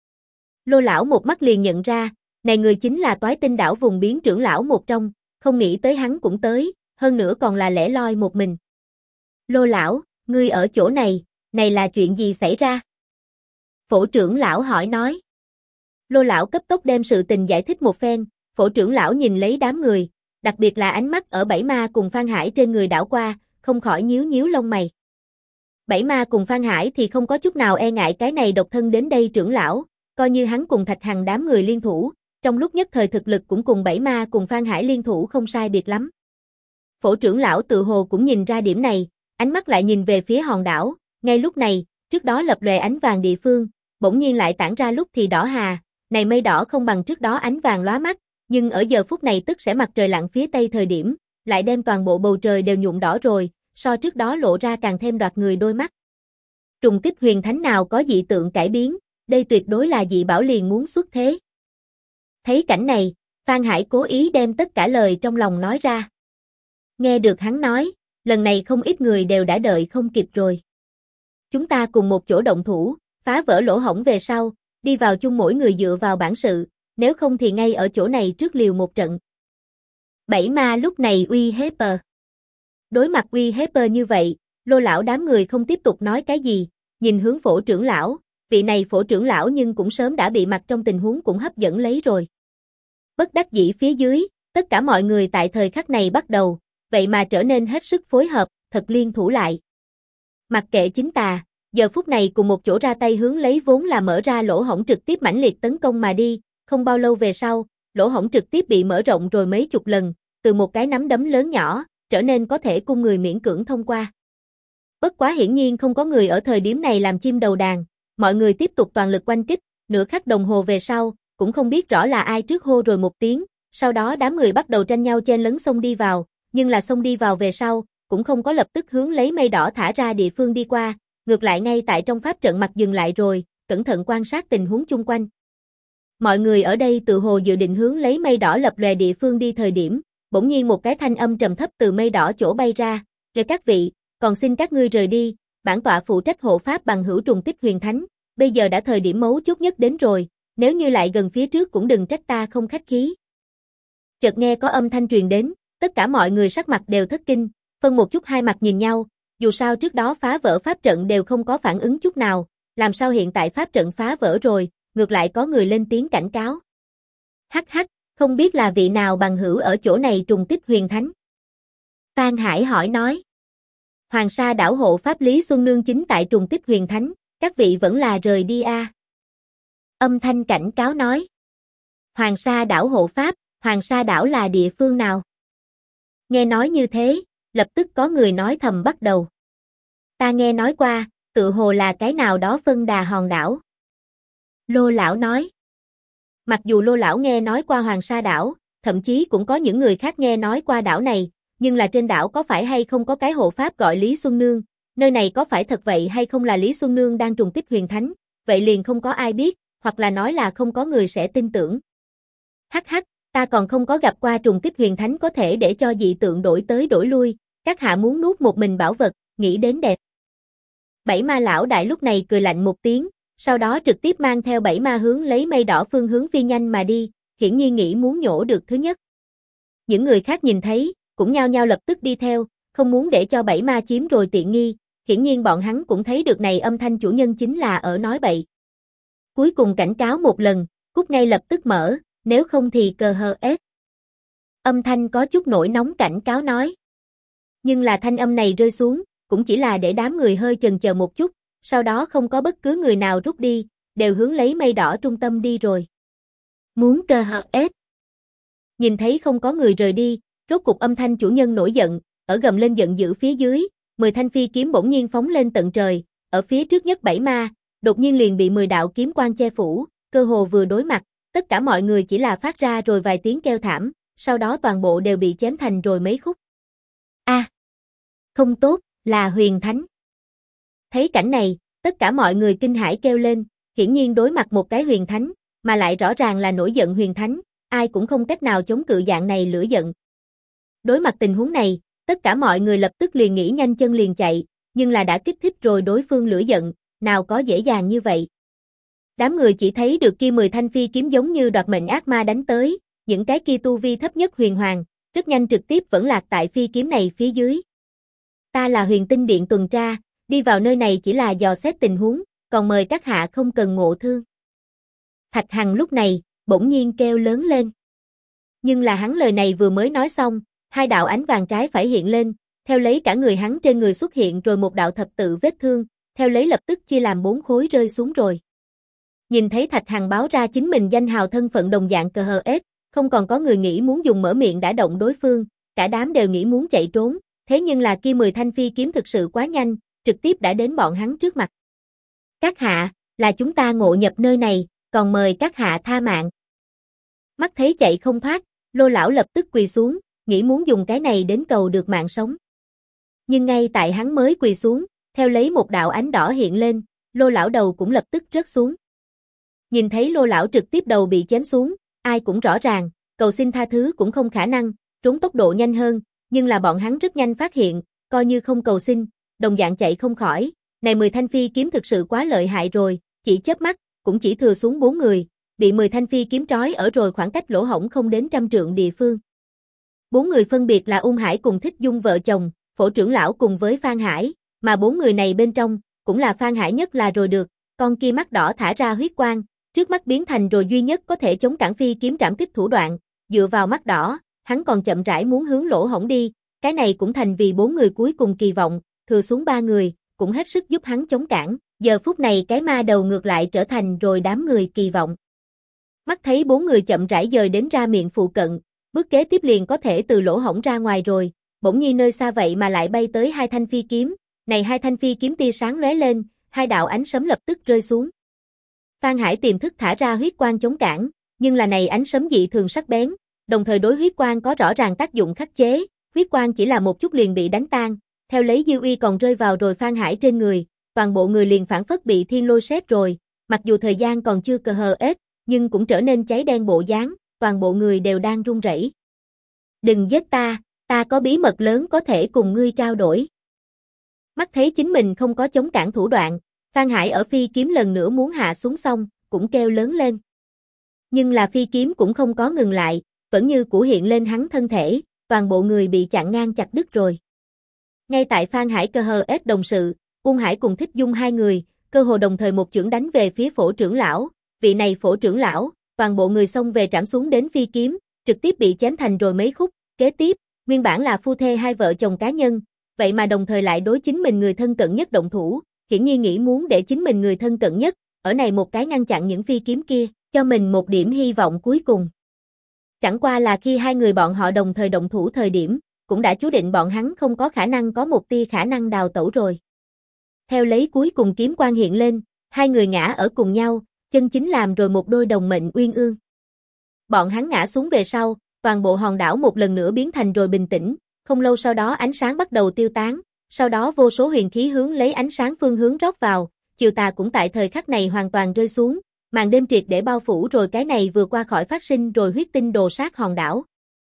Lô lão một mắt liền nhận ra, này người chính là Toái Tinh đảo vùng biến trưởng lão một trong, không nghĩ tới hắn cũng tới, hơn nữa còn là lẻ loi một mình. Lô lão, ngươi ở chỗ này là chuyện gì xảy ra? Phổ trưởng lão hỏi nói. Lô lão cấp tốc đem sự tình giải thích một phen, phổ trưởng lão nhìn lấy đám người, đặc biệt là ánh mắt ở bảy ma cùng Phan Hải trên người đảo qua, không khỏi nhíu nhíu lông mày. Bảy ma cùng Phan Hải thì không có chút nào e ngại cái này độc thân đến đây trưởng lão, coi như hắn cùng Thạch Hằng đám người liên thủ, trong lúc nhất thời thực lực cũng cùng bảy ma cùng Phan Hải liên thủ không sai biệt lắm. Phổ trưởng lão tự hồ cũng nhìn ra điểm này, ánh mắt lại nhìn về phía hòn đảo, ngay lúc này, trước đó lập lòe ánh vàng địa phương, bỗng nhiên lại tản ra lúc thì đỏ hà, này mây đỏ không bằng trước đó ánh vàng lóa mắt, nhưng ở giờ phút này tức sẽ mặt trời lặn phía tây thời điểm, lại đem toàn bộ bầu trời đều nhuộm đỏ rồi, so trước đó lộ ra càng thêm đoạt người đôi mắt. Trùng kích huyền thánh nào có dị tượng cải biến, đây tuyệt đối là dị bảo liền muốn xuất thế. Thấy cảnh này, Phan Hải cố ý đem tất cả lời trong lòng nói ra. Nghe được hắn nói, lần này không ít người đều đã đợi không kịp rồi. Chúng ta cùng một chỗ động thủ, phá vỡ lỗ hổng về sau, đi vào chung mỗi người dựa vào bản sự, nếu không thì ngay ở chỗ này trước liều một trận. Bảy ma lúc này uy hiếp. Đối mặt uy hiếp như vậy, Lô lão đám người không tiếp tục nói cái gì, nhìn hướng Phổ trưởng lão, vị này Phổ trưởng lão nhưng cũng sớm đã bị mặt trong tình huống cũng hấp dẫn lấy rồi. Bất đắc dĩ phía dưới, tất cả mọi người tại thời khắc này bắt đầu, vậy mà trở nên hết sức phối hợp, thật liên thủ lại. Mặc kệ chính tà, giờ phút này cùng một chỗ ra tay hướng lấy vốn là mở ra lỗ hổng trực tiếp mãnh liệt tấn công mà đi, không bao lâu về sau, lỗ hổng trực tiếp bị mở rộng rồi mấy chục lần, từ một cái nắm đấm lớn nhỏ, trở nên có thể cung người miễn cưỡng thông qua. Bất quá hiển nhiên không có người ở thời điểm này làm chim đầu đàn, mọi người tiếp tục toàn lực oanh kích, nửa khắc đồng hồ về sau, cũng không biết rõ là ai trước hô rồi một tiếng, sau đó đám người bắt đầu tranh nhau chen lấn xông đi vào, nhưng là xông đi vào về sau, cũng không có lập tức hướng lấy mây đỏ thả ra địa phương đi qua, ngược lại ngay tại trong pháp trận mặt dừng lại rồi, cẩn thận quan sát tình huống chung quanh. Mọi người ở đây tự hồ dự định hướng lấy mây đỏ lập lòe địa phương đi thời điểm, bỗng nhiên một cái thanh âm trầm thấp từ mây đỏ chỗ bay ra, "Kìa các vị, còn xin các ngươi rời đi, bản tọa phụ trách hộ pháp bằng hữu trùng kích huyền thánh, bây giờ đã thời điểm mấu chốt nhất đến rồi, nếu như lại gần phía trước cũng đừng trách ta không khách khí." Chợt nghe có âm thanh truyền đến, tất cả mọi người sắc mặt đều thất kinh, phân một chút hai mặt nhìn nhau, dù sao trước đó phá vỡ pháp trận đều không có phản ứng chút nào, làm sao hiện tại pháp trận phá vỡ rồi, ngược lại có người lên tiếng cảnh cáo. Hắc hắc, không biết là vị nào bằng hữu ở chỗ này trùng kích huyền thánh? Phan Hải hỏi nói. Hoàng Sa đảo hộ pháp Lý Xuân Nương chính tại trùng kích huyền thánh, các vị vẫn là rời đi a. Âm thanh cảnh cáo nói. Hoàng Sa đảo hộ pháp, Hoàng Sa đảo là địa phương nào? Nghe nói như thế, lập tức có người nói thầm bắt đầu. Ta nghe nói qua, tự hồ là cái nào đó phân đà hòn đảo. Lô lão nói. Mặc dù Lô lão nghe nói qua Hoàng Sa đảo, thậm chí cũng có những người khác nghe nói qua đảo này, nhưng là trên đảo có phải hay không có cái hộ pháp gọi Lý Xuân Nương, nơi này có phải thật vậy hay không là Lý Xuân Nương đang trùng kích huyền thánh, vậy liền không có ai biết, hoặc là nói là không có người sẽ tin tưởng. Hắc hắc, ta còn không có gặp qua trùng kích huyền thánh có thể để cho dị tượng đổi tới đổi lui, các hạ muốn nuốt một mình bảo vật, nghĩ đến đẹp. Bảy ma lão đại lúc này cười lạnh một tiếng, sau đó trực tiếp mang theo bảy ma hướng lấy mây đỏ phương hướng phi nhanh mà đi, hiển nhiên nghĩ muốn nhổ được thứ nhất. Những người khác nhìn thấy, cũng nhao nhao lập tức đi theo, không muốn để cho bảy ma chiếm rồi tiện nghi, hiển nhiên bọn hắn cũng thấy được này âm thanh chủ nhân chính là ở nói bậy. Cuối cùng cảnh cáo một lần, cút ngay lập tức mở, nếu không thì cờ hờ ép. Âm thanh có chút nổi nóng cảnh cáo nói. Nhưng là thanh âm này rơi xuống, cũng chỉ là để đám người hơi chần chờ một chút, sau đó không có bất cứ người nào rút đi, đều hướng lấy mây đỏ trung tâm đi rồi. Muốn cờ hờ ép. Nhìn thấy không có người rời đi, rốt cục âm thanh chủ nhân nổi giận, ở gầm lên giận dữ phía dưới, 10 thanh phi kiếm bỗng nhiên phóng lên tận trời, ở phía trước nhất bảy ma, đột nhiên liền bị 10 đạo kiếm quang che phủ, cơ hồ vừa đối mặt, tất cả mọi người chỉ là phát ra rồi vài tiếng kêu thảm, sau đó toàn bộ đều bị chém thành rồi mấy khúc. A, không tốt, là huyền thánh. Thấy cảnh này, tất cả mọi người kinh hãi kêu lên, hiển nhiên đối mặt một cái huyền thánh, mà lại rõ ràng là nổi giận huyền thánh, ai cũng không cách nào chống cự dạng này lửa giận. Đối mặt tình huống này, tất cả mọi người lập tức liền nghĩ nhanh chân liền chạy, nhưng là đã kích thích rồi đối phương lửa giận, nào có dễ dàng như vậy. Đám người chỉ thấy được kia 10 thanh phi kiếm giống như đoạt mệnh ác ma đánh tới, những cái kia tu vi thấp nhất huyền hoàng, rất nhanh trực tiếp vẫn lạc tại phi kiếm này phía dưới. Ta là Huyền Tinh Điện tuần tra, đi vào nơi này chỉ là dò xét tình huống, còn mời các hạ không cần ngộ thương. Thạch Hằng lúc này, bỗng nhiên kêu lớn lên. Nhưng là hắn lời này vừa mới nói xong, hai đạo ánh vàng trái phải hiện lên, theo lấy cả người hắn trên người xuất hiện rồi một đạo thập tự vết thương, theo lấy lập tức chia làm 4 khối rơi xuống rồi. Nhìn thấy Thạch Hằng báo ra chính mình danh hào thân phận đồng dạng cờ hờ ết, không còn có người nghĩ muốn dùng mở miệng đả động đối phương, cả đám đều nghĩ muốn chạy trốn, Thế nhưng là kia 10 thanh phi kiếm thực sự quá nhanh, trực tiếp đã đến bọn hắn trước mặt. Các hạ, là chúng ta ngộ nhập nơi này, còn mời các hạ tha mạng. Mắt thấy chạy không thoát, Lô lão lập tức quỳ xuống, nghĩ muốn dùng cái này đến cầu được mạng sống. Nhưng ngay tại hắn mới quỳ xuống, theo lấy một đạo ánh đỏ hiện lên, Lô lão đầu cũng lập tức rớt xuống. Nhìn thấy Lô lão trực tiếp đầu bị chém xuống, ai cũng rõ ràng, cầu xin tha thứ cũng không khả năng, trốn tốc độ nhanh hơn, nhưng là bọn hắn rất nhanh phát hiện, coi như không cầu xin, đồng dạng chạy không khỏi, này 10 thanh phi kiếm thực sự quá lợi hại rồi, chỉ chớp mắt, cũng chỉ thừa xuống 4 người, bị 10 thanh phi kiếm trói ở rồi khoảng cách lỗ hổng không đến 100 trượng địa phương. 4 người phân biệt là Ung Hải cùng Thích Dung vợ chồng, Phổ trưởng lão cùng với Phan Hải, mà 4 người này bên trong, cũng là Phan Hải nhất là rồi được, con kia mắt đỏ thả ra huyết quang, trước mắt biến thành rồi duy nhất có thể chống cản phi kiếm trảm kích thủ đoạn, dựa vào mắt đỏ, hắn còn chậm rãi muốn hướng lỗ hổng đi, cái này cũng thành vì 4 người cuối cùng kỳ vọng, thừa xuống 3 người, cũng hết sức giúp hắn chống cản, giờ phút này cái ma đầu ngược lại trở thành rồi đám người kỳ vọng. Mắt thấy 4 người chậm rãi dời đến ra miệng phụ cận, bước kế tiếp liền có thể từ lỗ hổng ra ngoài rồi, bỗng nhiên nơi xa vậy mà lại bay tới 2 thanh phi kiếm, này 2 thanh phi kiếm tia sáng lóe lên, 2 đạo ánh sấm lập tức rơi xuống. Phan Hải tiềm thức thả ra huyết quang chống cản, nhưng là này ánh sấm dị thường sắc bén, đồng thời đối huyết quang có rõ ràng tác dụng khắc chế, huyết quang chỉ là một chút liền bị đánh tan, theo lấy dư uy còn rơi vào rồi Phan Hải trên người, toàn bộ người liền phản phất bị thiên lôi sét rồi, mặc dù thời gian còn chưa cờ hờ ết, nhưng cũng trở nên cháy đen bộ dáng, toàn bộ người đều đang run rẩy. Đừng giết ta có bí mật lớn có thể cùng ngươi trao đổi. Mắt thấy chính mình không có chống cản thủ đoạn, Phan Hải ở phi kiếm lần nữa muốn hạ xuống xong, cũng kêu lớn lên. Nhưng là phi kiếm cũng không có ngừng lại, vẫn như cũ hiện lên hắn thân thể, toàn bộ người bị chặn ngang chặt đứt rồi. Ngay tại Phan Hải cơ hờ ết đồng sự, Ung Hải cùng Thích Dung 2 người, cơ hồ đồng thời một chưởng đánh về phía Phổ trưởng lão, vị này Phổ trưởng lão, toàn bộ người xông về trảm xuống đến phi kiếm, trực tiếp bị chém thành rồi mấy khúc, kế tiếp, nguyên bản là phu thê hai vợ chồng cá nhân, vậy mà đồng thời lại đối chính mình người thân cận nhất động thủ, hiển nhiên nghĩ muốn để chính mình người thân cận nhất, ở này một cái ngăn chặn những phi kiếm kia, cho mình một điểm hy vọng cuối cùng. Chẳng qua là khi hai người bọn họ đồng thời động thủ thời điểm, cũng đã chú định bọn hắn không có khả năng có một tia khả năng đào tẩu rồi. Theo lấy cuối cùng kiếm quang hiện lên, hai người ngã ở cùng nhau, chân chính làm rồi một đôi đồng mệnh uyên ương. Bọn hắn ngã xuống về sau, toàn bộ hòn đảo một lần nữa biến thành rồi bình tĩnh, không lâu sau đó ánh sáng bắt đầu tiêu tán, sau đó vô số huyền khí hướng lấy ánh sáng phương hướng rót vào, chiều tà cũng tại thời khắc này hoàn toàn rơi xuống, màn đêm triệt để bao phủ rồi cái này vừa qua khỏi phát sinh rồi huyết tinh đồ sát hòn đảo.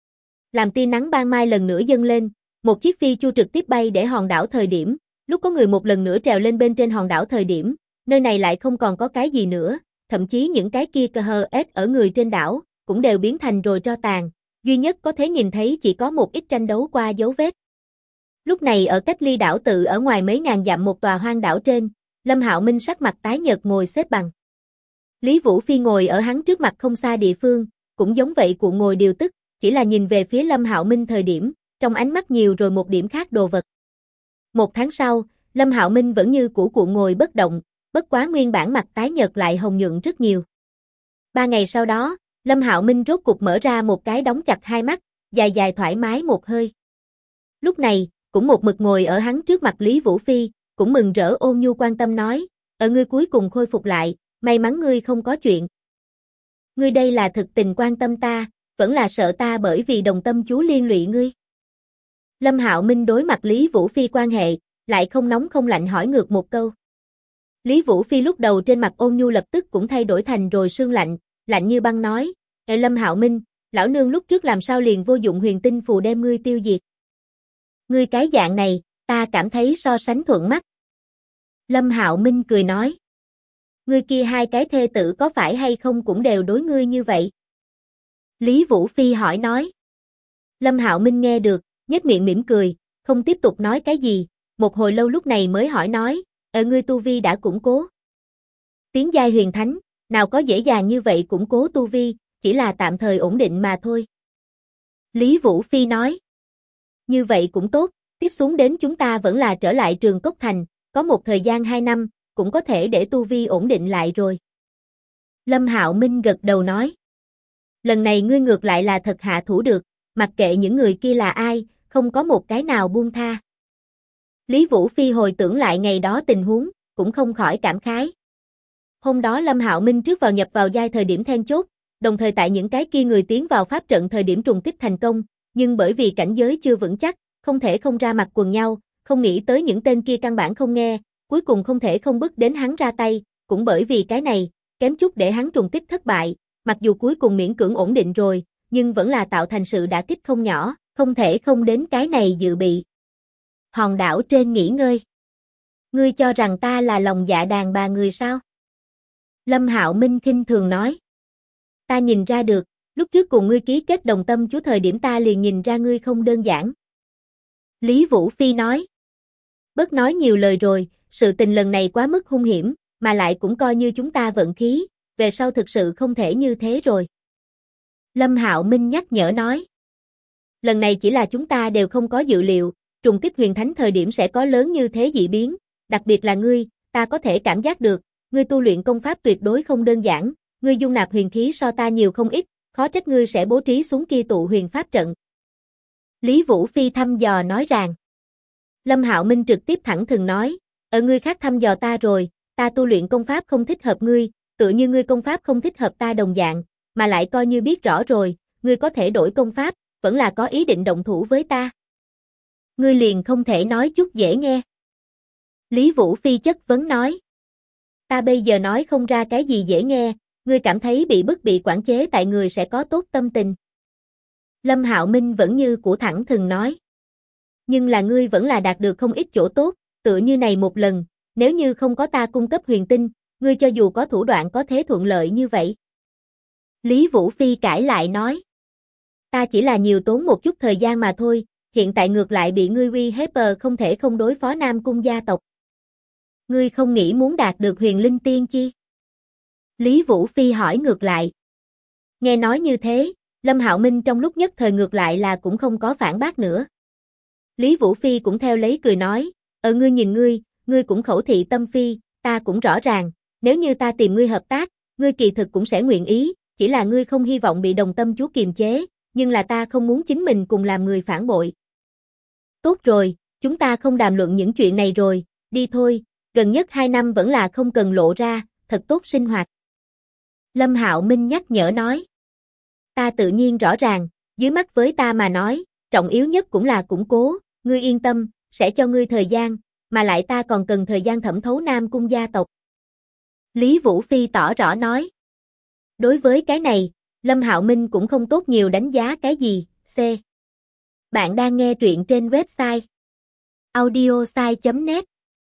Làm tia nắng ban mai lần nữa dâng lên, một chiếc phi chu trực tiếp bay để hòn đảo thời điểm, lúc có người một lần nữa trèo lên bên trên hòn đảo thời điểm, nơi này lại không còn có cái gì nữa, thậm chí những cái kia cơ hờ ết ở người trên đảo, cũng đều biến thành rồi tro tàn, duy nhất có thể nhìn thấy chỉ có một ít tranh đấu qua dấu vết. Lúc này ở cách ly đảo tự ở ngoài mấy ngàn dặm một tòa hoang đảo trên, Lâm Hạo Minh sắc mặt tái nhợt ngồi xếp bằng. Lý Vũ Phi ngồi ở hắn trước mặt không xa địa phương, cũng giống vậy cuộn ngồi điều tức, chỉ là nhìn về phía Lâm Hạo Minh thời điểm, trong ánh mắt nhiều rồi một điểm khác đồ vật. Một tháng sau, Lâm Hạo Minh vẫn như cũ cuộn ngồi bất động, bất quá nguyên bản mặt tái nhợt lại hồng nhuận rất nhiều. 3 ngày sau đó, Lâm Hạo Minh rốt cục mở ra một cái đóng chặt hai mắt, dài dài thoải mái một hơi. Lúc này, cũng một mực ngồi ở hắn trước mặt Lý Vũ Phi, cũng mừng rỡ ôn nhu quan tâm nói, ngươi cuối cùng khôi phục lại, may mắn ngươi không có chuyện. Ngươi đây là thực tình quan tâm ta, vẫn là sợ ta bởi vì đồng tâm chú liên lụy ngươi. Lâm Hạo Minh đối mặt Lý Vũ Phi quan hệ, lại không nóng không lạnh hỏi ngược một câu. Lý Vũ Phi lúc đầu trên mặt ôn nhu lập tức cũng thay đổi thành rồi sương lạnh, lạnh như băng nói, Lâm Hạo Minh, lão nương lúc trước làm sao liền vô dụng huyền tinh phù đem ngươi tiêu diệt. Ngươi cái dạng này, ta cảm thấy so sánh thuận mắt. Lâm Hạo Minh cười nói, ngươi kia hai cái thê tử có phải hay không cũng đều đối ngươi như vậy? Lý Vũ Phi hỏi nói. Lâm Hạo Minh nghe được, nhếch miệng mỉm cười, không tiếp tục nói cái gì, một hồi lâu lúc này mới hỏi nói, ngươi tu vi đã củng cố. Tiến giai huyền thánh, nào có dễ dàng như vậy củng cố tu vi, chỉ là tạm thời ổn định mà thôi. Lý Vũ Phi nói, như vậy cũng tốt, tiếp xuống đến chúng ta vẫn là trở lại Trường Cốc Thành, có một thời gian 2 năm, cũng có thể để tu vi ổn định lại rồi. Lâm Hạo Minh gật đầu nói, lần này ngươi ngược lại là thật hạ thủ được, mặc kệ những người kia là ai, không có một cái nào buông tha. Lý Vũ Phi hồi tưởng lại ngày đó tình huống, cũng không khỏi cảm khái. Hôm đó Lâm Hạo Minh trước vào nhập vào giai thời điểm then chốt, đồng thời tại những cái kia người tiến vào pháp trận thời điểm trùng kích thành công, nhưng bởi vì cảnh giới chưa vững chắc, không thể không ra mặt quần nhau, không nghĩ tới những tên kia căn bản không nghe, cuối cùng không thể không bức đến hắn ra tay, cũng bởi vì cái này, kém chút để hắn trùng kích thất bại, mặc dù cuối cùng miễn cưỡng ổn định rồi, nhưng vẫn là tạo thành sự đả kích không nhỏ, không thể không đến cái này dự bị. Hòn đảo trên nghỉ ngơi. Ngươi cho rằng ta là lòng dạ đàn bà người sao? Lâm Hạo Minh khinh thường nói. Ta nhìn ra được, lúc trước cùng ngươi ký kết đồng tâm chú thời điểm ta liền nhìn ra ngươi không đơn giản. Lý Vũ Phi nói. Bớt nói nhiều lời rồi, sự tình lần này quá mức hung hiểm, mà lại cũng coi như chúng ta vận khí, về sau thực sự không thể như thế rồi. Lâm Hạo Minh nhắc nhở nói. Lần này chỉ là chúng ta đều không có dự liệu, trùng kích huyền thánh thời điểm sẽ có lớn như thế dị biến, đặc biệt là ngươi, ta có thể cảm giác được, ngươi tu luyện công pháp tuyệt đối không đơn giản, ngươi dung nạp huyền khí so ta nhiều không ít, khó trách ngươi sẽ bố trí xuống kia tụ huyền pháp trận. Lý Vũ Phi thăm dò nói rằng. Lâm Hạo Minh trực tiếp thẳng thừng nói, ở ngươi khác thăm dò ta rồi, ta tu luyện công pháp không thích hợp ngươi, tựa như ngươi công pháp không thích hợp ta đồng dạng, mà lại coi như biết rõ rồi, ngươi có thể đổi công pháp, vẫn là có ý định động thủ với ta. Ngươi liền không thể nói chút dễ nghe. Lý Vũ Phi chất vấn nói. Ta bây giờ nói không ra cái gì dễ nghe, ngươi cảm thấy bị bức bị quản chế tại người sẽ có tốt tâm tình. Lâm Hạo Minh vẫn như cũ thẳng thừng nói. Nhưng là ngươi vẫn là đạt được không ít chỗ tốt, tựa như này một lần, nếu như không có ta cung cấp huyền tinh, ngươi cho dù có thủ đoạn có thế thuận lợi như vậy. Lý Vũ Phi cãi lại nói. Ta chỉ là nhiều tốn một chút thời gian mà thôi, hiện tại ngược lại bị ngươi uy hiếp không thể không đối phó Nam Cung gia tộc. Ngươi không nghĩ muốn đạt được huyền linh tiên chi? Lý Vũ Phi hỏi ngược lại. Nghe nói như thế, Lâm Hạo Minh trong lúc nhất thời ngược lại là cũng không có phản bác nữa. Lý Vũ Phi cũng theo lấy cười nói, ngươi nhìn ngươi cũng khẩu thị tâm phi, ta cũng rõ ràng, nếu như ta tìm ngươi hợp tác, ngươi kỳ thực cũng sẽ nguyện ý, chỉ là ngươi không hy vọng bị đồng tâm chú kiềm chế, nhưng là ta không muốn chính mình cùng làm người phản bội. Tốt rồi, chúng ta không đàm luận những chuyện này rồi, đi thôi, gần nhất 2 năm vẫn là không cần lộ ra, thật tốt sinh hoạt. Lâm Hạo Minh nhắc nhở nói. Ta tự nhiên rõ ràng, dưới mắt với ta mà nói, trọng yếu nhất cũng là củng cố, ngươi yên tâm, sẽ cho ngươi thời gian, mà lại ta còn cần thời gian thẩm thấu Nam Cung gia tộc. Lý Vũ Phi tỏ rõ nói. Đối với cái này, Lâm Hạo Minh cũng không tốt nhiều đánh giá cái gì, C. Bạn đang nghe truyện trên website audiosai.net.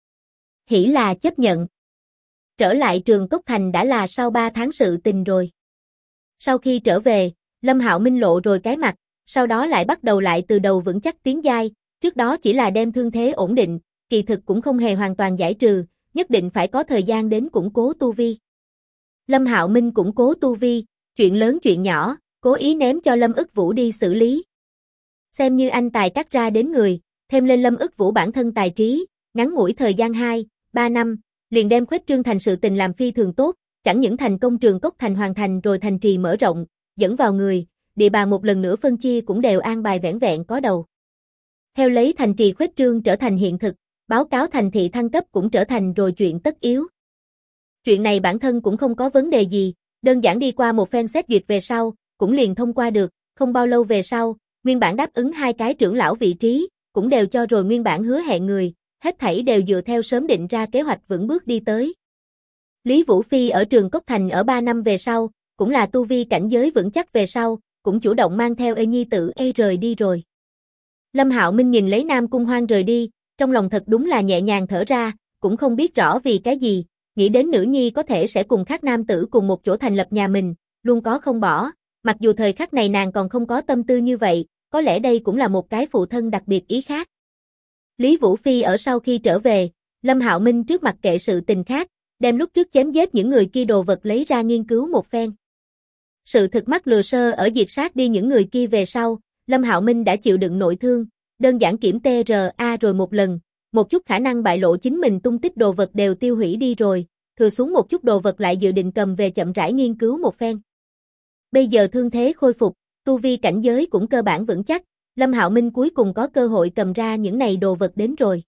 Hỉ là chấp nhận. Trở lại trường Cốc Thành đã là sau 3 tháng sự tình rồi. Sau khi trở về, Lâm Hạo Minh lộ rồi cái mặt, sau đó lại bắt đầu lại từ đầu vững chắc tiến giai, trước đó chỉ là đem thương thế ổn định, kỳ thực cũng không hề hoàn toàn giải trừ, nhất định phải có thời gian đến củng cố tu vi. Lâm Hạo Minh củng cố tu vi, chuyện lớn chuyện nhỏ, cố ý ném cho Lâm Ức Vũ đi xử lý. Xem như anh tài cắt ra đến người, thêm lên Lâm Ức Vũ bản thân tài trí, ngắn ngủi thời gian 2-3 năm, liền đem khuếch trương thành sự tình làm phi thường tốt, chẳng những thành công trường Cốc Thành hoàn thành rồi thành trì mở rộng, dẫn vào người, địa bàn một lần nữa phân chia cũng đều an bài vẻn vẹn có đầu. Theo lấy thành trì khuếch trương trở thành hiện thực, báo cáo thành thị thăng cấp cũng trở thành rồi chuyện tất yếu. Chuyện này bản thân cũng không có vấn đề gì, đơn giản đi qua một phen xét duyệt về sau, cũng liền thông qua được, không bao lâu về sau, nguyên bản đáp ứng 2 cái trưởng lão vị trí, cũng đều cho rồi nguyên bản hứa hẹn người, hết thảy đều dựa theo sớm định ra kế hoạch vững bước đi tới. Lý Vũ Phi ở trường Cốc Thành ở 3 năm về sau, cũng là tu vi cảnh giới vững chắc về sau, cũng chủ động mang theo nhi tử rời đi rồi. Lâm Hạo Minh nhìn lấy Nam Cung Hoang rời đi, trong lòng thật đúng là nhẹ nhàng thở ra, cũng không biết rõ vì cái gì, nghĩ đến nữ nhi có thể sẽ cùng khác nam tử cùng một chỗ thành lập nhà mình, luôn có không bỏ, mặc dù thời khắc này nàng còn không có tâm tư như vậy, có lẽ đây cũng là một cái phụ thân đặc biệt ý khác. Lý Vũ Phi ở sau khi trở về, Lâm Hạo Minh trước mặt kệ sự tình khác, đem lúc trước chém giết những người kia đồ vật lấy ra nghiên cứu một phen. Sự thực mắc lừa sơ ở diệt sát đi những người kia về sau, Lâm Hạo Minh đã chịu đựng nội thương, đơn giản kiểm TRA rồi một lần, một chút khả năng bại lộ chính mình tung tích đồ vật đều tiêu hủy đi rồi, thừa xuống một chút đồ vật lại dự định cầm về chậm rãi nghiên cứu một phen. Bây giờ thương thế khôi phục, tu vi cảnh giới cũng cơ bản vững chắc, Lâm Hạo Minh cuối cùng có cơ hội cầm ra những này đồ vật đến rồi.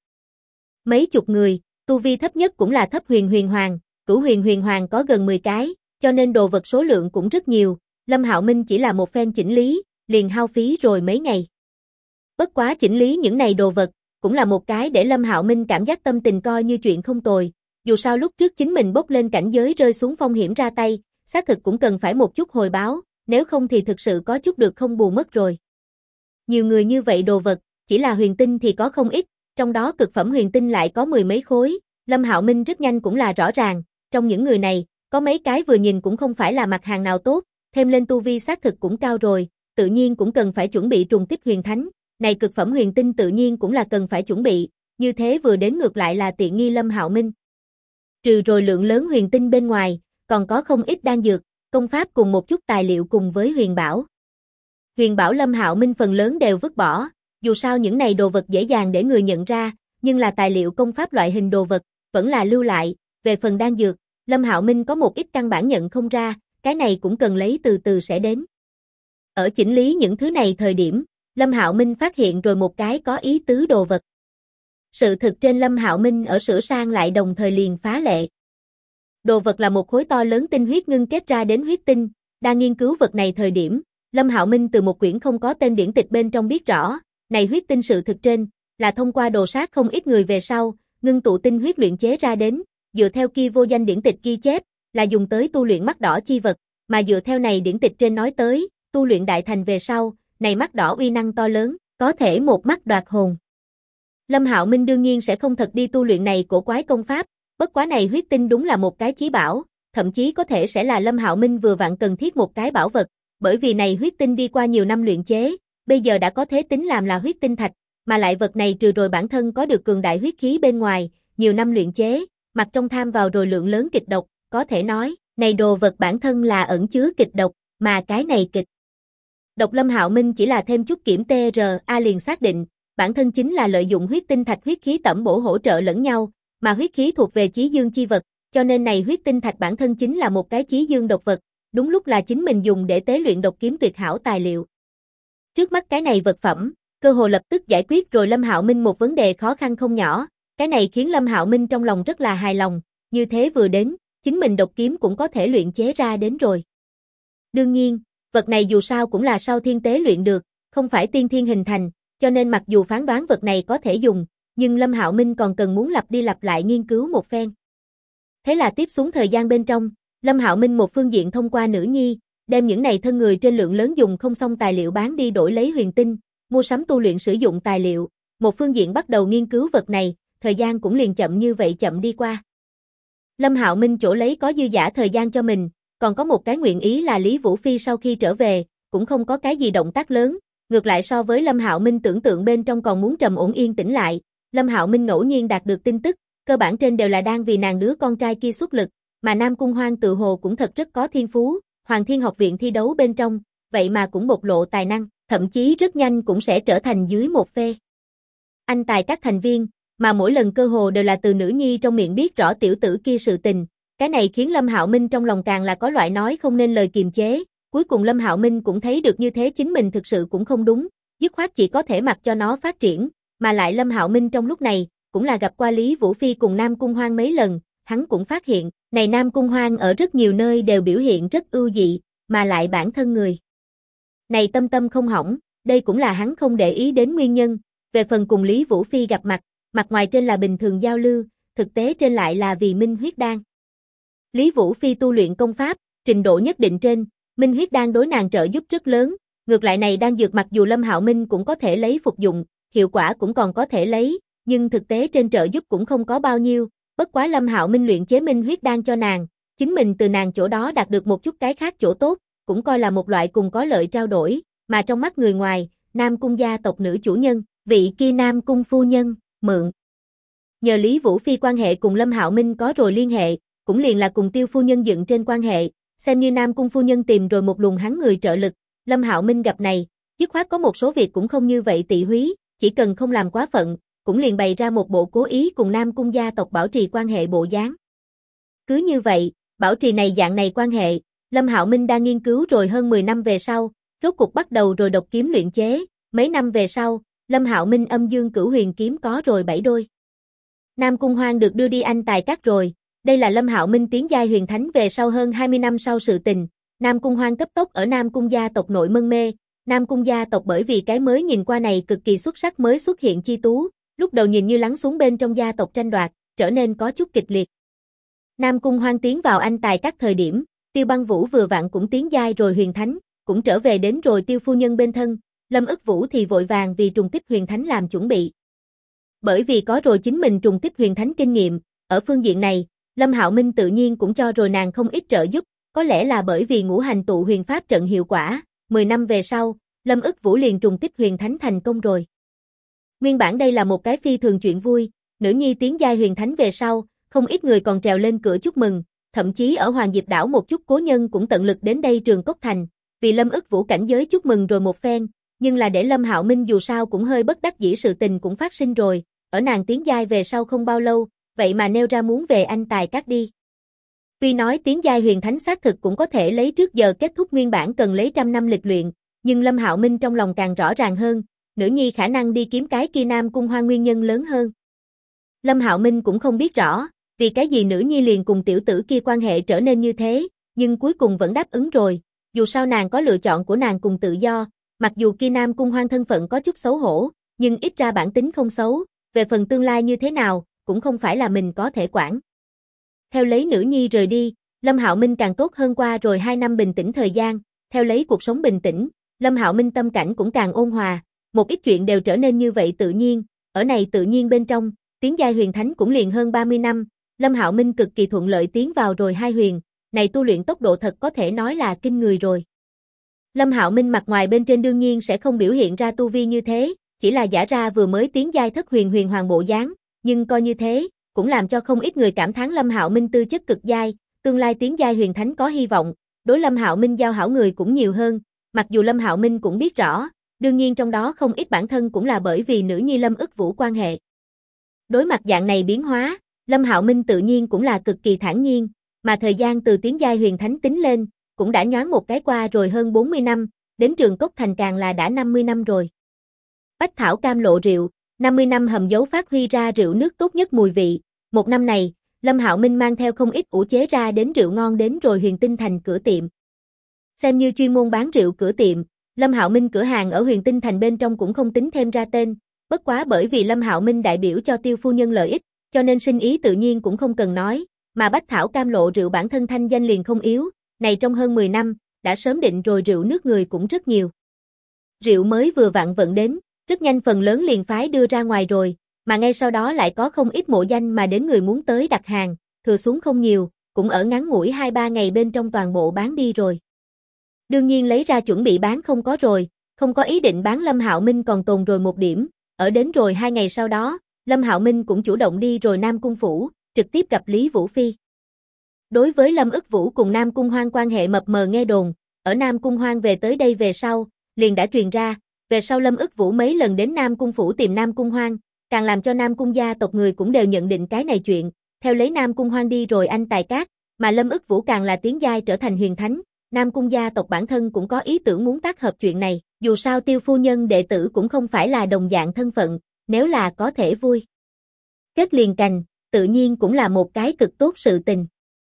Mấy chục người, tu vi thấp nhất cũng là thấp huyền huyền hoàng, cửu huyền huyền hoàng có gần 10 cái, cho nên đồ vật số lượng cũng rất nhiều. Lâm Hạo Minh chỉ là một phen chỉnh lý, liền hao phí rồi mấy ngày. Bất quá chỉnh lý những này đồ vật, cũng là một cái để Lâm Hạo Minh cảm giác tâm tình coi như chuyện không tồi. Dù sao lúc trước chính mình bốc lên cảnh giới rơi xuống phong hiểm ra tay, xác thực cũng cần phải một chút hồi báo, nếu không thì thực sự có chút được không bù mất rồi. Nhiều người như vậy đồ vật, chỉ là huyền tinh thì có không ít, trong đó cực phẩm huyền tinh lại có 10 mấy khối. Lâm Hạo Minh rất nhanh cũng là rõ ràng, trong những người này, có mấy cái vừa nhìn cũng không phải là mặt hàng nào tốt, thêm lên tu vi xác thực cũng cao rồi, tự nhiên cũng cần phải chuẩn bị trùng kích huyền thánh, này cực phẩm huyền tinh tự nhiên cũng là cần phải chuẩn bị, như thế vừa đến ngược lại là tiện nghi Lâm Hạo Minh. Trừ rồi lượng lớn huyền tinh bên ngoài, còn có không ít đan dược, công pháp cùng một chút tài liệu cùng với huyền bảo. Huyền bảo Lâm Hạo Minh phần lớn đều vứt bỏ, dù sao những này đồ vật dễ dàng để người nhận ra, nhưng là tài liệu công pháp loại hình đồ vật, vẫn là lưu lại, về phần đan dược, Lâm Hạo Minh có một ít căn bản nhận không ra, cái này cũng cần lấy từ từ sẽ đến. Ở chỉnh lý những thứ này thời điểm, Lâm Hạo Minh phát hiện rồi một cái có ý tứ đồ vật. Sự thực trên Lâm Hạo Minh ở sửa sang lại đồng thời liền phá lệ. Đồ vật là một khối to lớn tinh huyết ngưng kết ra đến huyết tinh, đang nghiên cứu vật này thời điểm, Lâm Hạo Minh từ một quyển không có tên điển tịch bên trong biết rõ, này huyết tinh sự thực trên, là thông qua đồ sát không ít người về sau, ngưng tụ tinh huyết luyện chế ra đến, dựa theo kia vô danh điển tịch ghi chép, là dùng tới tu luyện mắt đỏ chi vật, mà dựa theo này điển tịch trên nói tới, tu luyện đại thành về sau, này mắt đỏ uy năng to lớn, có thể một mắt đoạt hồn. Lâm Hạo Minh đương nhiên sẽ không thật đi tu luyện này cổ quái công pháp, bất quá này huyết tinh đúng là một cái chí bảo, thậm chí có thể sẽ là Lâm Hạo Minh vừa vặn cần thiết một cái bảo vật, bởi vì này huyết tinh đi qua nhiều năm luyện chế, bây giờ đã có thế tính làm là huyết tinh thạch, mà lại vật này trừ rồi bản thân có được cường đại huyết khí bên ngoài, nhiều năm luyện chế, mặt trong tham vào rồi lượng lớn kịch độc, có thể nói, này đồ vật bản thân là ẩn chứa kịch độc, mà cái này kịch độc Lâm Hạo Minh chỉ là thêm chút kiểm TRA liền xác định, bản thân chính là lợi dụng huyết tinh thạch huyết khí tẩm bổ hỗ trợ lẫn nhau, mà huyết khí thuộc về chí dương chi vật, cho nên này huyết tinh thạch bản thân chính là một cái chí dương độc vật, đúng lúc là chính mình dùng để tế luyện độc kiếm tuyệt hảo tài liệu. Trước mắt cái này vật phẩm, cơ hồ lập tức giải quyết rồi Lâm Hạo Minh một vấn đề khó khăn không nhỏ, cái này khiến Lâm Hạo Minh trong lòng rất là hài lòng, như thế vừa đến, chính mình độc kiếm cũng có thể luyện chế ra đến rồi. Đương nhiên, vật này dù sao cũng là sau thiên tế luyện được, không phải tiên thiên hình thành, cho nên mặc dù phán đoán vật này có thể dùng, nhưng Lâm Hạo Minh còn cần muốn lặp đi lặp lại nghiên cứu một phen. Thế là tiếp xuống thời gian bên trong, Lâm Hạo Minh một phương diện thông qua nữ nhi, đem những này thân người trên lượng lớn dùng không xong tài liệu bán đi đổi lấy huyền tinh, mua sắm tu luyện sử dụng tài liệu, một phương diện bắt đầu nghiên cứu vật này, thời gian cũng liền chậm như vậy chậm đi qua. Lâm Hạo Minh chỗ lấy có dư dả thời gian cho mình, còn có một cái nguyện ý là Lý Vũ Phi sau khi trở về, cũng không có cái gì động tác lớn, ngược lại so với Lâm Hạo Minh tưởng tượng bên trong còn muốn trầm ổn yên tĩnh lại, Lâm Hạo Minh ngẫu nhiên đạt được tin tức, cơ bản trên đều là đang vì nàng đứa con trai kia xuất lực, mà Nam Cung Hoang tự hồ cũng thật rất có thiên phú, Hoàng Thiên Học viện thi đấu bên trong, vậy mà cũng bộc lộ tài năng, thậm chí rất nhanh cũng sẽ trở thành dưới một phê anh tài các thành viên, mà mỗi lần cơ hồ đều là từ nữ nhi trong miệng biết rõ tiểu tử kia sự tình, cái này khiến Lâm Hạo Minh trong lòng càng là có loại nói không nên lời kiềm chế, cuối cùng Lâm Hạo Minh cũng thấy được như thế chính mình thực sự cũng không đúng, dứt khoát chỉ có thể mặc cho nó phát triển, mà lại Lâm Hạo Minh trong lúc này, cũng là gặp qua Lý Vũ Phi cùng Nam Cung Hoang mấy lần, hắn cũng phát hiện, này Nam Cung Hoang ở rất nhiều nơi đều biểu hiện rất ưu dị, mà lại bản thân người này tâm tâm không hỏng, đây cũng là hắn không để ý đến nguyên nhân, về phần cùng Lý Vũ Phi gặp mặt, mặt ngoài trên là bình thường giao lưu, thực tế trên lại là vì Minh huyết đan. Lý Vũ Phi tu luyện công pháp, trình độ nhất định trên, Minh huyết đan đối nàng trợ giúp rất lớn, ngược lại này đang dược mặc dù Lâm Hạo Minh cũng có thể lấy phục dụng, hiệu quả cũng còn có thể lấy, nhưng thực tế trên trợ giúp cũng không có bao nhiêu, bất quá Lâm Hạo Minh luyện chế Minh huyết đan cho nàng, chính mình từ nàng chỗ đó đạt được một chút cái khác chỗ tốt, cũng coi là một loại cùng có lợi trao đổi, mà trong mắt người ngoài, Nam Cung gia tộc nữ chủ nhân, vị kia Nam Cung phu nhân, mượn. Nhờ Lý Vũ Phi quan hệ cùng Lâm Hạo Minh có rồi liên hệ, cũng liền là cùng Tiêu phu nhân dựng trên quan hệ, xem như Nam Cung phu nhân tìm rồi một luồng hắn người trợ lực, Lâm Hạo Minh gặp này, dứt khoát có một số việc cũng không như vậy tị húy, chỉ cần không làm quá phận, cũng liền bày ra một bộ cố ý cùng Nam Cung gia tộc bảo trì quan hệ bộ dáng. Cứ như vậy, bảo trì này dạng này quan hệ, Lâm Hạo Minh đang nghiên cứu rồi hơn 10 năm về sau, rốt cuộc bắt đầu rồi độc kiếm luyện chế, Mấy năm về sau, Lâm Hạo Minh âm dương cửu huyền kiếm có rồi 7 đôi. Nam Cung Hoang được đưa đi anh tài các rồi, đây là Lâm Hạo Minh tiến giai huyền thánh về sau hơn 20 năm sau sự tình. Nam Cung Hoang cấp tốc ở Nam Cung gia tộc nội mân mê, Nam Cung gia tộc bởi vì cái mới nhìn qua này cực kỳ xuất sắc mới xuất hiện chi tú, lúc đầu nhìn như lắng xuống bên trong gia tộc tranh đoạt, trở nên có chút kịch liệt. Nam Cung Hoang tiến vào anh tài các thời điểm, Tiêu Băng Vũ vừa vặn cũng tiến giai rồi huyền thánh, cũng trở về đến rồi Tiêu phu nhân bên thân, Lâm Ức Vũ thì vội vàng vì trùng kích huyền thánh làm chuẩn bị. Bởi vì có rồi chính mình trùng kích huyền thánh kinh nghiệm, ở phương diện này, Lâm Hạo Minh tự nhiên cũng cho rồi nàng không ít trợ giúp, có lẽ là bởi vì ngũ hành tụ huyền pháp trận hiệu quả, 10 năm về sau, Lâm Ức Vũ liền trùng kích huyền thánh thành công rồi. Nguyên bản đây là một cái phi thường chuyện vui, nữ nhi tiến giai huyền thánh về sau, không ít người còn trèo lên cửa chúc mừng, thậm chí ở Hoàng Diệp đảo một chút cố nhân cũng tận lực đến đây Trường Cốc Thành, vì Lâm Ức Vũ cảnh giới chúc mừng rồi một phen, nhưng là để Lâm Hạo Minh dù sao cũng hơi bất đắc dĩ sự tình cũng phát sinh rồi, ở nàng tiến giai về sau không bao lâu, vậy mà nêu ra muốn về anh tài các đi. Tuy nói tiến giai huyền thánh xác thực cũng có thể lấy trước giờ kết thúc nguyên bản cần lấy trăm năm lịch luyện, nhưng Lâm Hạo Minh trong lòng càng rõ ràng hơn, nữ nhi khả năng đi kiếm cái kia Nam Cung Hoang nguyên nhân lớn hơn. Lâm Hạo Minh cũng không biết rõ, vì cái gì nữ nhi liền cùng tiểu tử kia quan hệ trở nên như thế, nhưng cuối cùng vẫn đáp ứng rồi, dù sao nàng có lựa chọn của nàng cùng tự do, mặc dù kia Nam Cung Hoang thân phận có chút xấu hổ, nhưng ít ra bản tính không xấu, về phần tương lai như thế nào, cũng không phải là mình có thể quản. Theo lấy nữ nhi rời đi, Lâm Hạo Minh càng tốt hơn qua rồi 2 năm bình tĩnh thời gian, theo lấy cuộc sống bình tĩnh, Lâm Hạo Minh tâm cảnh cũng càng ôn hòa, một ít chuyện đều trở nên như vậy tự nhiên, ở này tự nhiên bên trong, tiến giai huyền thánh cũng liền hơn 30 năm, Lâm Hạo Minh cực kỳ thuận lợi tiến vào rồi 2 huyền, này tu luyện tốc độ thật có thể nói là kinh người rồi. Lâm Hạo Minh mặt ngoài bên trên đương nhiên sẽ không biểu hiện ra tu vi như thế, chỉ là giả ra vừa mới tiến giai thất huyền huyền hoàng bộ dáng, nhưng coi như thế, cũng làm cho không ít người cảm thán Lâm Hạo Minh tư chất cực giai, tương lai tiến giai huyền thánh có hy vọng, đối Lâm Hạo Minh giao hảo người cũng nhiều hơn, mặc dù Lâm Hạo Minh cũng biết rõ, đương nhiên trong đó không ít bản thân cũng là bởi vì nữ nhi Lâm Ức Vũ quan hệ. Đối mặt dạng này biến hóa, Lâm Hạo Minh tự nhiên cũng là cực kỳ thản nhiên, mà thời gian từ tiến giai huyền thánh tính lên, cũng đã nhoáng một cái qua rồi hơn 40 năm, đến Trường Cốc Thành càng là đã 50 năm rồi. Bách Thảo Cam Lộ rượu, 50 năm hầm giấu phát huy ra rượu nước tốt nhất mùi vị, một năm này, Lâm Hạo Minh mang theo không ít ủ chế ra đến rượu ngon đến rồi Huyền Tinh Thành cửa tiệm. Xem như chuyên môn bán rượu cửa tiệm, Lâm Hạo Minh cửa hàng ở Huyền Tinh Thành bên trong cũng không tính thêm ra tên, bất quá bởi vì Lâm Hạo Minh đại biểu cho Tiêu phu nhân lợi ích, cho nên sinh ý tự nhiên cũng không cần nói, mà Bách Thảo Cam Lộ rượu bản thân thanh danh liền không yếu, này trong hơn 10 năm, đã sớm định rồi rượu nước người cũng rất nhiều. Rượu mới vừa vặn vận đến, rất nhanh phần lớn liền phái đưa ra ngoài rồi, mà ngay sau đó lại có không ít mộ danh mà đến người muốn tới đặt hàng, thừa xuống không nhiều, cũng ở ngắn ngủi 2-3 ngày bên trong toàn bộ bán đi rồi. Đương nhiên lấy ra chuẩn bị bán không có rồi, không có ý định bán Lâm Hạo Minh còn tồn rồi một điểm, ở đến rồi 2 ngày sau đó, Lâm Hạo Minh cũng chủ động đi rồi Nam Cung Phủ, trực tiếp gặp Lý Vũ Phi. Đối với Lâm Ức Vũ cùng Nam Cung Hoang quan hệ mập mờ nghe đồn, ở Nam Cung Hoang về tới đây về sau, liền đã truyền ra, về sau Lâm Ức Vũ mấy lần đến Nam Cung Phủ tìm Nam Cung Hoang, càng làm cho Nam Cung gia tộc người cũng đều nhận định cái này chuyện, theo lấy Nam Cung Hoang đi rồi anh tài cát, mà Lâm Ức Vũ càng là tiến giai trở thành huyền thánh, Nam Cung gia tộc bản thân cũng có ý tưởng muốn tác hợp chuyện này, dù sao Tiêu phu nhân đệ tử cũng không phải là đồng dạng thân phận, nếu là có thể vui kết liền cành, tự nhiên cũng là một cái cực tốt sự tình.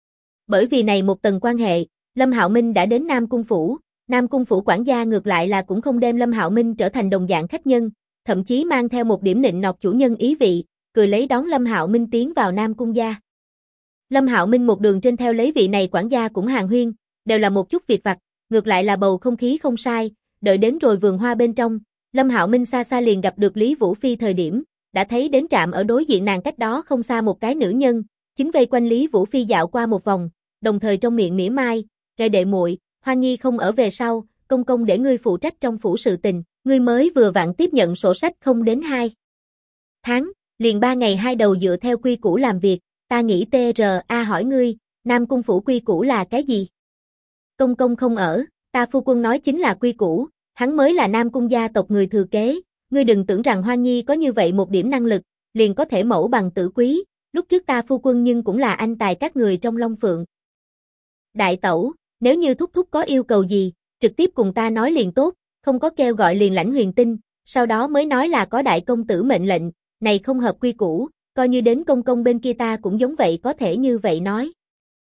Bởi vì này một tầng quan hệ, Lâm Hạo Minh đã đến Nam Cung Phủ quản gia ngược lại là cũng không đem Lâm Hạo Minh trở thành đồng dạng khách nhân, thậm chí mang theo một điểm nịnh nọt chủ nhân ý vị, cười lấy đón Lâm Hạo Minh tiến vào Nam Cung gia. Lâm Hạo Minh một đường trên theo lấy vị này quản gia cũng hàn huyên, đều là một chút việc vặt, ngược lại là bầu không khí không sai, đợi đến rồi vườn hoa bên trong, Lâm Hạo Minh xa xa liền gặp được Lý Vũ Phi thời điểm, đã thấy đến trạm ở đối diện nàng cách đó không xa một cái nữ nhân, chính vây quanh Lý Vũ Phi dạo qua một vòng, đồng thời trong miệng mỉa mai, "Kệ đệ muội, Hoa Nhi không ở về sau, công công để ngươi phụ trách trong phủ sự tình, ngươi mới vừa vặn tiếp nhận sổ sách không đến 2 tháng, liền 3 ngày 2 đầu dựa theo quy củ làm việc, ta nghĩ TRA hỏi ngươi, Nam Cung phủ quy củ là cái gì?" "Công công không ở, ta phu quân nói chính là quy củ, hắn mới là Nam Cung gia tộc người thừa kế, ngươi đừng tưởng rằng Hoa Nhi có như vậy một điểm năng lực, liền có thể mẫu bằng tử quý, lúc trước ta phu quân nhưng cũng là anh tài các người trong Long Phượng. Đại tẩu, nếu như thúc thúc có yêu cầu gì, trực tiếp cùng ta nói liền tốt, không có kêu gọi liền lãnh huyền tinh, sau đó mới nói là có đại công tử mệnh lệnh, này không hợp quy củ, coi như đến công công bên kia ta cũng giống vậy có thể như vậy nói.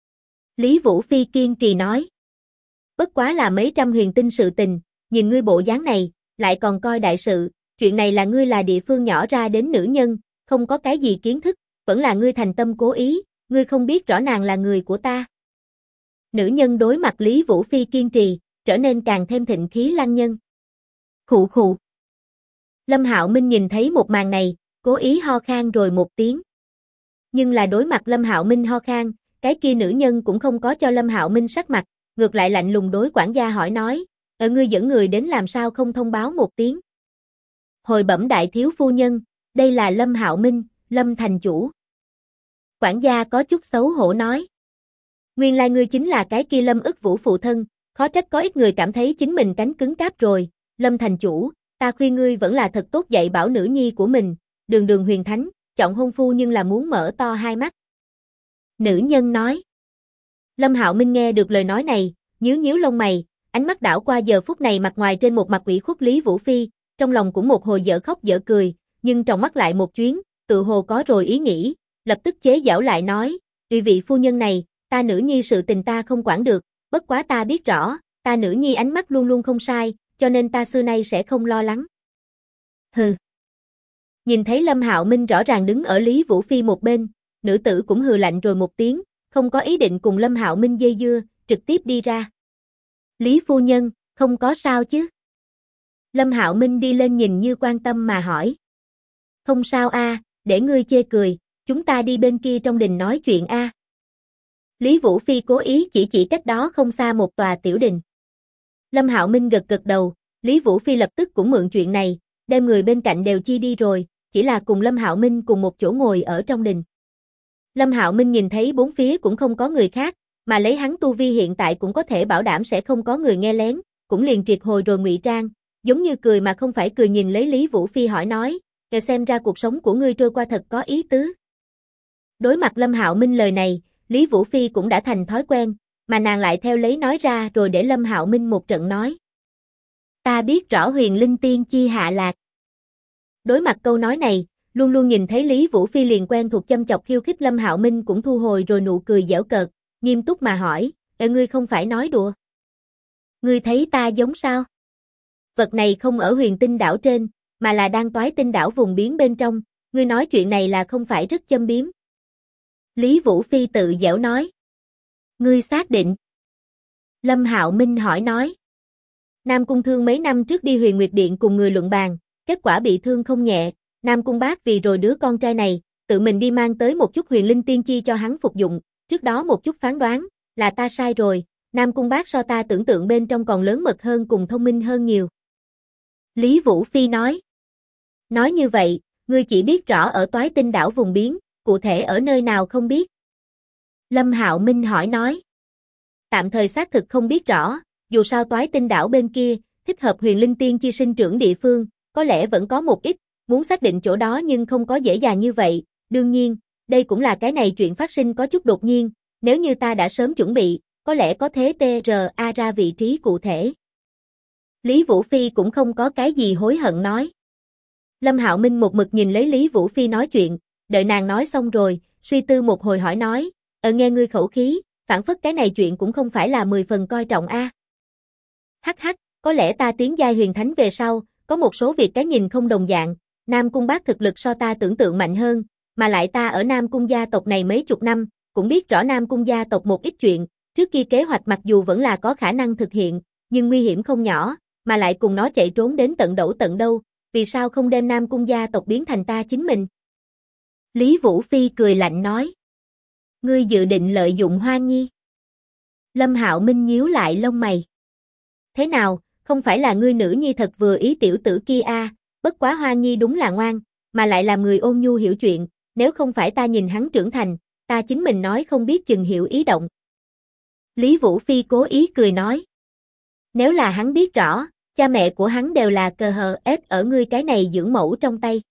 Lý Vũ Phi kiên trì nói. Bất quá là mấy trăm huyền tinh sự tình, nhìn ngươi bộ dáng này, lại còn coi đại sự, chuyện này là ngươi là địa phương nhỏ ra đến nữ nhân, không có cái gì kiến thức, vẫn là ngươi thành tâm cố ý, ngươi không biết rõ nàng là người của ta. Nữ nhân đối mặt Lý Vũ Phi kiên trì, trở nên càng thêm thịnh khí lăng nhân. Khụ khụ. Lâm Hạo Minh nhìn thấy một màn này, cố ý ho khan rồi một tiếng. Nhưng là đối mặt Lâm Hạo Minh ho khan, cái kia nữ nhân cũng không có cho Lâm Hạo Minh sắc mặt, ngược lại lạnh lùng đối quản gia hỏi nói, ngươi dẫn người đến làm sao không thông báo một tiếng. Hồi bẩm đại thiếu phu nhân, đây là Lâm Hạo Minh, Lâm thành chủ. Quản gia có chút xấu hổ nói. Nguyên lai ngươi chính là cái kia Lâm ức vũ phụ thân, khó trách có ít người cảm thấy chính mình cánh cứng cáp rồi, Lâm thành chủ, ta khuyên ngươi vẫn là thật tốt dạy bảo nữ nhi của mình, đường đường huyền thánh, chọn hôn phu nhưng là muốn mở to hai mắt. Nữ nhân nói. Lâm Hạo Minh nghe được lời nói này, nhíu nhíu lông mày, ánh mắt đảo qua giờ phút này mặt ngoài trên một mặt ủy khuất Lý Vũ Phi, trong lòng cũng một hồi dở khóc dở cười, nhưng trong mắt lại một chuyến, tự hồ có rồi ý nghĩ, lập tức chế giễu lại nói, vị phu nhân này, ta nữ nhi sự tình ta không quản được, bất quá ta biết rõ, ta nữ nhi ánh mắt luôn luôn không sai, cho nên ta xưa nay sẽ không lo lắng. Hừ. Nhìn thấy Lâm Hạo Minh rõ ràng đứng ở Lý Vũ Phi một bên, nữ tử cũng hừ lạnh rồi một tiếng, không có ý định cùng Lâm Hạo Minh dây dưa, trực tiếp đi ra. Lý phu nhân, không có sao chứ? Lâm Hạo Minh đi lên nhìn như quan tâm mà hỏi. Không sao a, để ngươi chê cười, chúng ta đi bên kia trong đình nói chuyện a. Lý Vũ Phi cố ý chỉ cách đó không xa một tòa tiểu đình. Lâm Hạo Minh gật gật đầu, Lý Vũ Phi lập tức cũng mượn chuyện này, đem người bên cạnh đều chi đi rồi, chỉ là cùng Lâm Hạo Minh cùng một chỗ ngồi ở trong đình. Lâm Hạo Minh nhìn thấy bốn phía cũng không có người khác, mà lấy hắn tu vi hiện tại cũng có thể bảo đảm sẽ không có người nghe lén, cũng liền triệt hồi rồi ngụy trang, giống như cười mà không phải cười nhìn lấy Lý Vũ Phi hỏi nói, xem ra cuộc sống của ngươi trôi qua thật có ý tứ. Đối mặt Lâm Hạo Minh lời này, Lý Vũ Phi cũng đã thành thói quen, mà nàng lại theo lấy nói ra rồi để Lâm Hạo Minh một trận nói. Ta biết rõ huyền linh tiên chi hạ lạc. Đối mặt câu nói này, luôn luôn nhìn thấy Lý Vũ Phi liền quen thuộc châm chọc khiêu khích Lâm Hạo Minh cũng thu hồi rồi nụ cười giễu cợt, nghiêm túc mà hỏi, ngươi không phải nói đùa. Ngươi thấy ta giống sao? Vật này không ở huyền tinh đảo trên, mà là đang toái tinh đảo vùng biển bên trong, ngươi nói chuyện này là không phải rất châm biếm. Lý Vũ Phi tự giễu nói. Ngươi xác định? Lâm Hạo Minh hỏi nói. Nam Cung Thương mấy năm trước đi Huyền Nguyệt Điện cùng người luận bàn, kết quả bị thương không nhẹ, Nam Cung Bác vì rồi đứa con trai này, tự mình đi mang tới một chút huyền linh tiên chi cho hắn phục dụng, trước đó một chút phán đoán, là ta sai rồi, Nam Cung Bác so ta tưởng tượng bên trong còn lớn mật hơn cùng thông minh hơn nhiều. Lý Vũ Phi nói. Nói như vậy, ngươi chỉ biết rõ ở toái tinh đảo vùng biển, cụ thể ở nơi nào không biết. Lâm Hạo Minh hỏi nói. Tạm thời xác thực không biết rõ, dù sao toái tinh đảo bên kia, thích hợp huyền linh tiên chi sinh trưởng địa phương, có lẽ vẫn có một ít, muốn xác định chỗ đó nhưng không có dễ dàng như vậy, đương nhiên, đây cũng là cái này chuyện phát sinh có chút đột nhiên, nếu như ta đã sớm chuẩn bị, có lẽ có thế TRA ra vị trí cụ thể. Lý Vũ Phi cũng không có cái gì hối hận nói. Lâm Hạo Minh một mực nhìn lấy Lý Vũ Phi nói chuyện, đợi nàng nói xong rồi, suy tư một hồi hỏi nói, nghe ngươi khẩu khí, phản phất cái này chuyện cũng không phải là 10 phần coi trọng a. Hắc hắc, có lẽ ta tiến giai huyền thánh về sau, có một số việc cái nhìn không đồng dạng, Nam Cung Bác thực lực so ta tưởng tượng mạnh hơn, mà lại ta ở Nam Cung gia tộc này mấy chục năm, cũng biết rõ Nam Cung gia tộc một ít chuyện, trước kia kế hoạch mặc dù vẫn là có khả năng thực hiện, nhưng nguy hiểm không nhỏ, mà lại cùng nó chạy trốn đến tận đẩu tận đâu, vì sao không đem Nam Cung gia tộc biến thành ta chính mình? Lý Vũ Phi cười lạnh nói. Ngươi dự định lợi dụng Hoa Nhi. Lâm Hạo Minh nhíu lại lông mày. Thế nào, không phải là ngươi nữ nhi thật vừa ý tiểu tử kia a, bất quá Hoa Nhi đúng là ngoan, mà lại làm người ôn nhu hiểu chuyện, nếu không phải ta nhìn hắn trưởng thành, ta chính mình nói không biết chừng hiểu ý động. Lý Vũ Phi cố ý cười nói. Nếu là hắn biết rõ, cha mẹ của hắn đều là cờ hờ ép ở ngươi cái này dưỡng mẫu trong tay.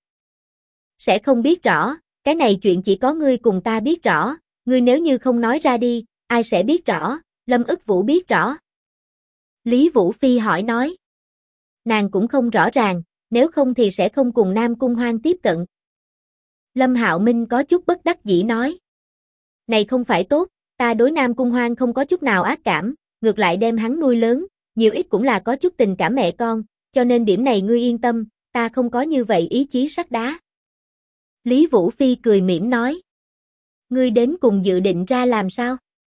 Sẽ không biết rõ, cái này chuyện chỉ có ngươi cùng ta biết rõ, ngươi nếu như không nói ra đi, ai sẽ biết rõ, Lâm ức vũ biết rõ. Lý Vũ Phi hỏi nói. Nàng cũng không rõ ràng, nếu không thì sẽ không cùng Nam Cung Hoan tiếp cận. Lâm Hạo Minh có chút bất đắc dĩ nói. Này không phải tốt, ta đối Nam Cung Hoan không có chút nào ác cảm, ngược lại đem hắn nuôi lớn, nhiều ít cũng là có chút tình cảm mẹ con, cho nên điểm này ngươi yên tâm, ta không có như vậy ý chí sắt đá. Lý Vũ Phi cười mỉm nói. Ngươi đến cùng dự định ra làm sao?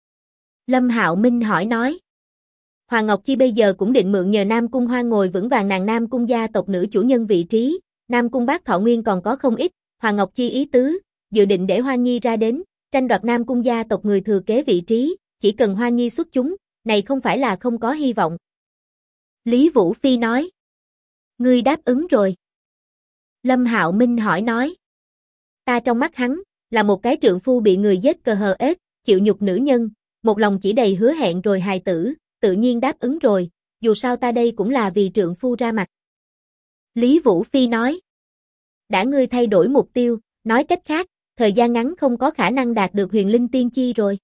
Lâm Hạo Minh hỏi nói. Hoàng Ngọc Chi bây giờ cũng định mượn nhờ Nam Cung Hoan ngồi vững vàng nàng Nam Cung gia tộc nữ chủ nhân vị trí, Nam Cung bác thọ nguyên còn có không ít, Hoàng Ngọc Chi ý tứ, dự định để Hoan Nhi ra đến, tranh đoạt Nam Cung gia tộc người thừa kế vị trí, chỉ cần Hoan Nhi xuất chúng, này không phải là không có hy vọng. Lý Vũ Phi nói. Ngươi đáp ứng rồi. Lâm Hạo Minh hỏi nói. Ta trong mắt hắn, là một cái trượng phu bị người giết cờ hờ ết, chịu nhục nữ nhân, một lòng chỉ đầy hứa hẹn rồi hài tử, tự nhiên đáp ứng rồi, dù sao ta đây cũng là vì trượng phu ra mặt. Lý Vũ Phi nói. Đã ngươi thay đổi mục tiêu, nói cách khác, thời gian ngắn không có khả năng đạt được huyền linh tiên chi rồi.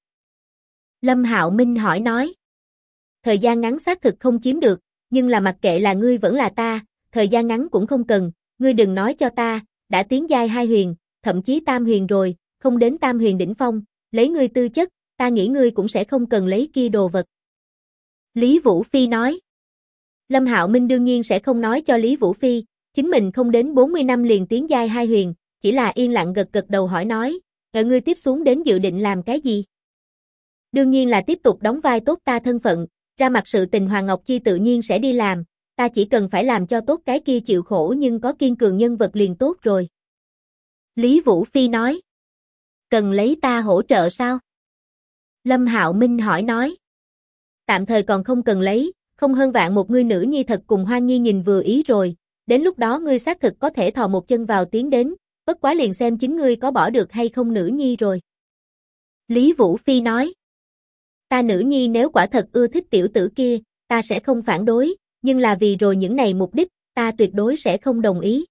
Lâm Hạo Minh hỏi nói. Thời gian ngắn xác thực không chiếm được, nhưng là mặc kệ là ngươi vẫn là ta, thời gian ngắn cũng không cần, ngươi đừng nói cho ta, đã tiến giai 2 huyền, thậm chí tam huyền rồi, không đến tam huyền đỉnh phong, lấy ngươi tư chất, ta nghĩ ngươi cũng sẽ không cần lấy kia đồ vật. Lý Vũ Phi nói. Lâm Hạo Minh đương nhiên sẽ không nói cho Lý Vũ Phi, chính mình không đến 40 năm liền tiến giai 2 huyền, chỉ là yên lặng gật gật đầu hỏi nói, ngươi tiếp xuống đến dự định làm cái gì? Đương nhiên là tiếp tục đóng vai tốt ta thân phận, ra mặt sự tình Hoàng Ngọc Chi tự nhiên sẽ đi làm, ta chỉ cần phải làm cho tốt cái kia chịu khổ nhưng có kiên cường nhân vật liền tốt rồi. Lý Vũ Phi nói. Cần lấy ta hỗ trợ sao? Lâm Hạo Minh hỏi nói. Tạm thời còn không cần lấy, không hơn vạn một ngươi nữ nhi thật cùng Hoan Nhi nhìn vừa ý rồi, đến lúc đó ngươi xác thực có thể thò một chân vào tiến đến, bất quá liền xem chính ngươi có bỏ được hay không nữ nhi rồi. Lý Vũ Phi nói. Ta nữ nhi nếu quả thật ưa thích tiểu tử kia, ta sẽ không phản đối, nhưng là vì rồi những này mục đích, ta tuyệt đối sẽ không đồng ý.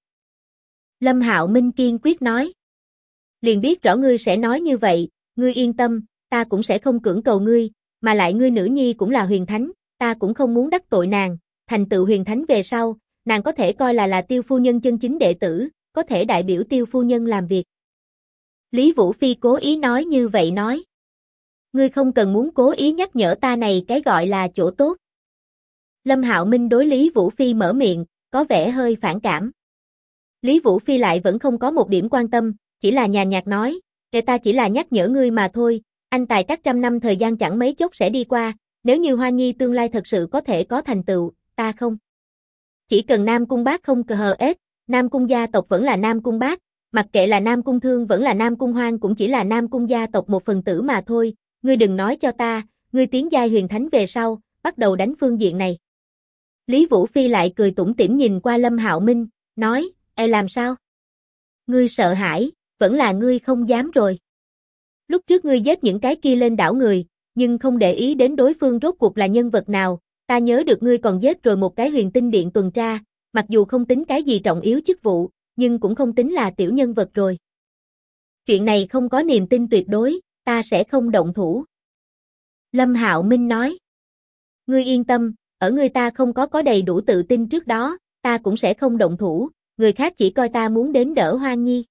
Lâm Hạo Minh kiên quyết nói. Liền biết rõ ngươi sẽ nói như vậy, ngươi yên tâm, ta cũng sẽ không cưỡng cầu ngươi, mà lại ngươi nữ nhi cũng là huyền thánh, ta cũng không muốn đắc tội nàng, thành tựu huyền thánh về sau, nàng có thể coi là tiêu phu nhân chân chính đệ tử, có thể đại biểu tiêu phu nhân làm việc. Lý Vũ Phi cố ý nói như vậy nói. Ngươi không cần muốn cố ý nhắc nhở ta này cái gọi là chỗ tốt. Lâm Hạo Minh đối Lý Vũ Phi mở miệng, có vẻ hơi phản cảm. Lý Vũ Phi lại vẫn không có một điểm quan tâm, chỉ là nhàn nhạt nói, ta chỉ là nhắc nhở ngươi mà thôi, anh tài các trăm năm thời gian chẳng mấy chốc sẽ đi qua, nếu như Hoa Nhi tương lai thật sự có thể có thành tựu, ta không. Chỉ cần Nam Cung bác không cờ hờ ết, Nam Cung gia tộc vẫn là Nam Cung bác, mặc kệ là Nam Cung Thương vẫn là Nam Cung Hoan cũng chỉ là Nam Cung gia tộc một phần tử mà thôi, ngươi đừng nói cho ta, ngươi tiến giai huyền thánh về sau, bắt đầu đánh phương diện này. Lý Vũ Phi lại cười tủm tỉm nhìn qua Lâm Hạo Minh, nói, làm sao? Ngươi sợ hãi, vẫn là ngươi không dám rồi. Lúc trước ngươi giết những cái kia lên đảo người, nhưng không để ý đến đối phương rốt cuộc là nhân vật nào, ta nhớ được ngươi còn giết rồi một cái huyền tinh điện tuần tra, mặc dù không tính cái gì trọng yếu chức vụ, nhưng cũng không tính là tiểu nhân vật rồi. Chuyện này không có niềm tin tuyệt đối, ta sẽ không động thủ. Lâm Hạo Minh nói. Ngươi yên tâm, ở ngươi ta không có đầy đủ tự tin trước đó, ta cũng sẽ không động thủ, người khác chỉ coi ta muốn đến đỡ Hoan Nhi.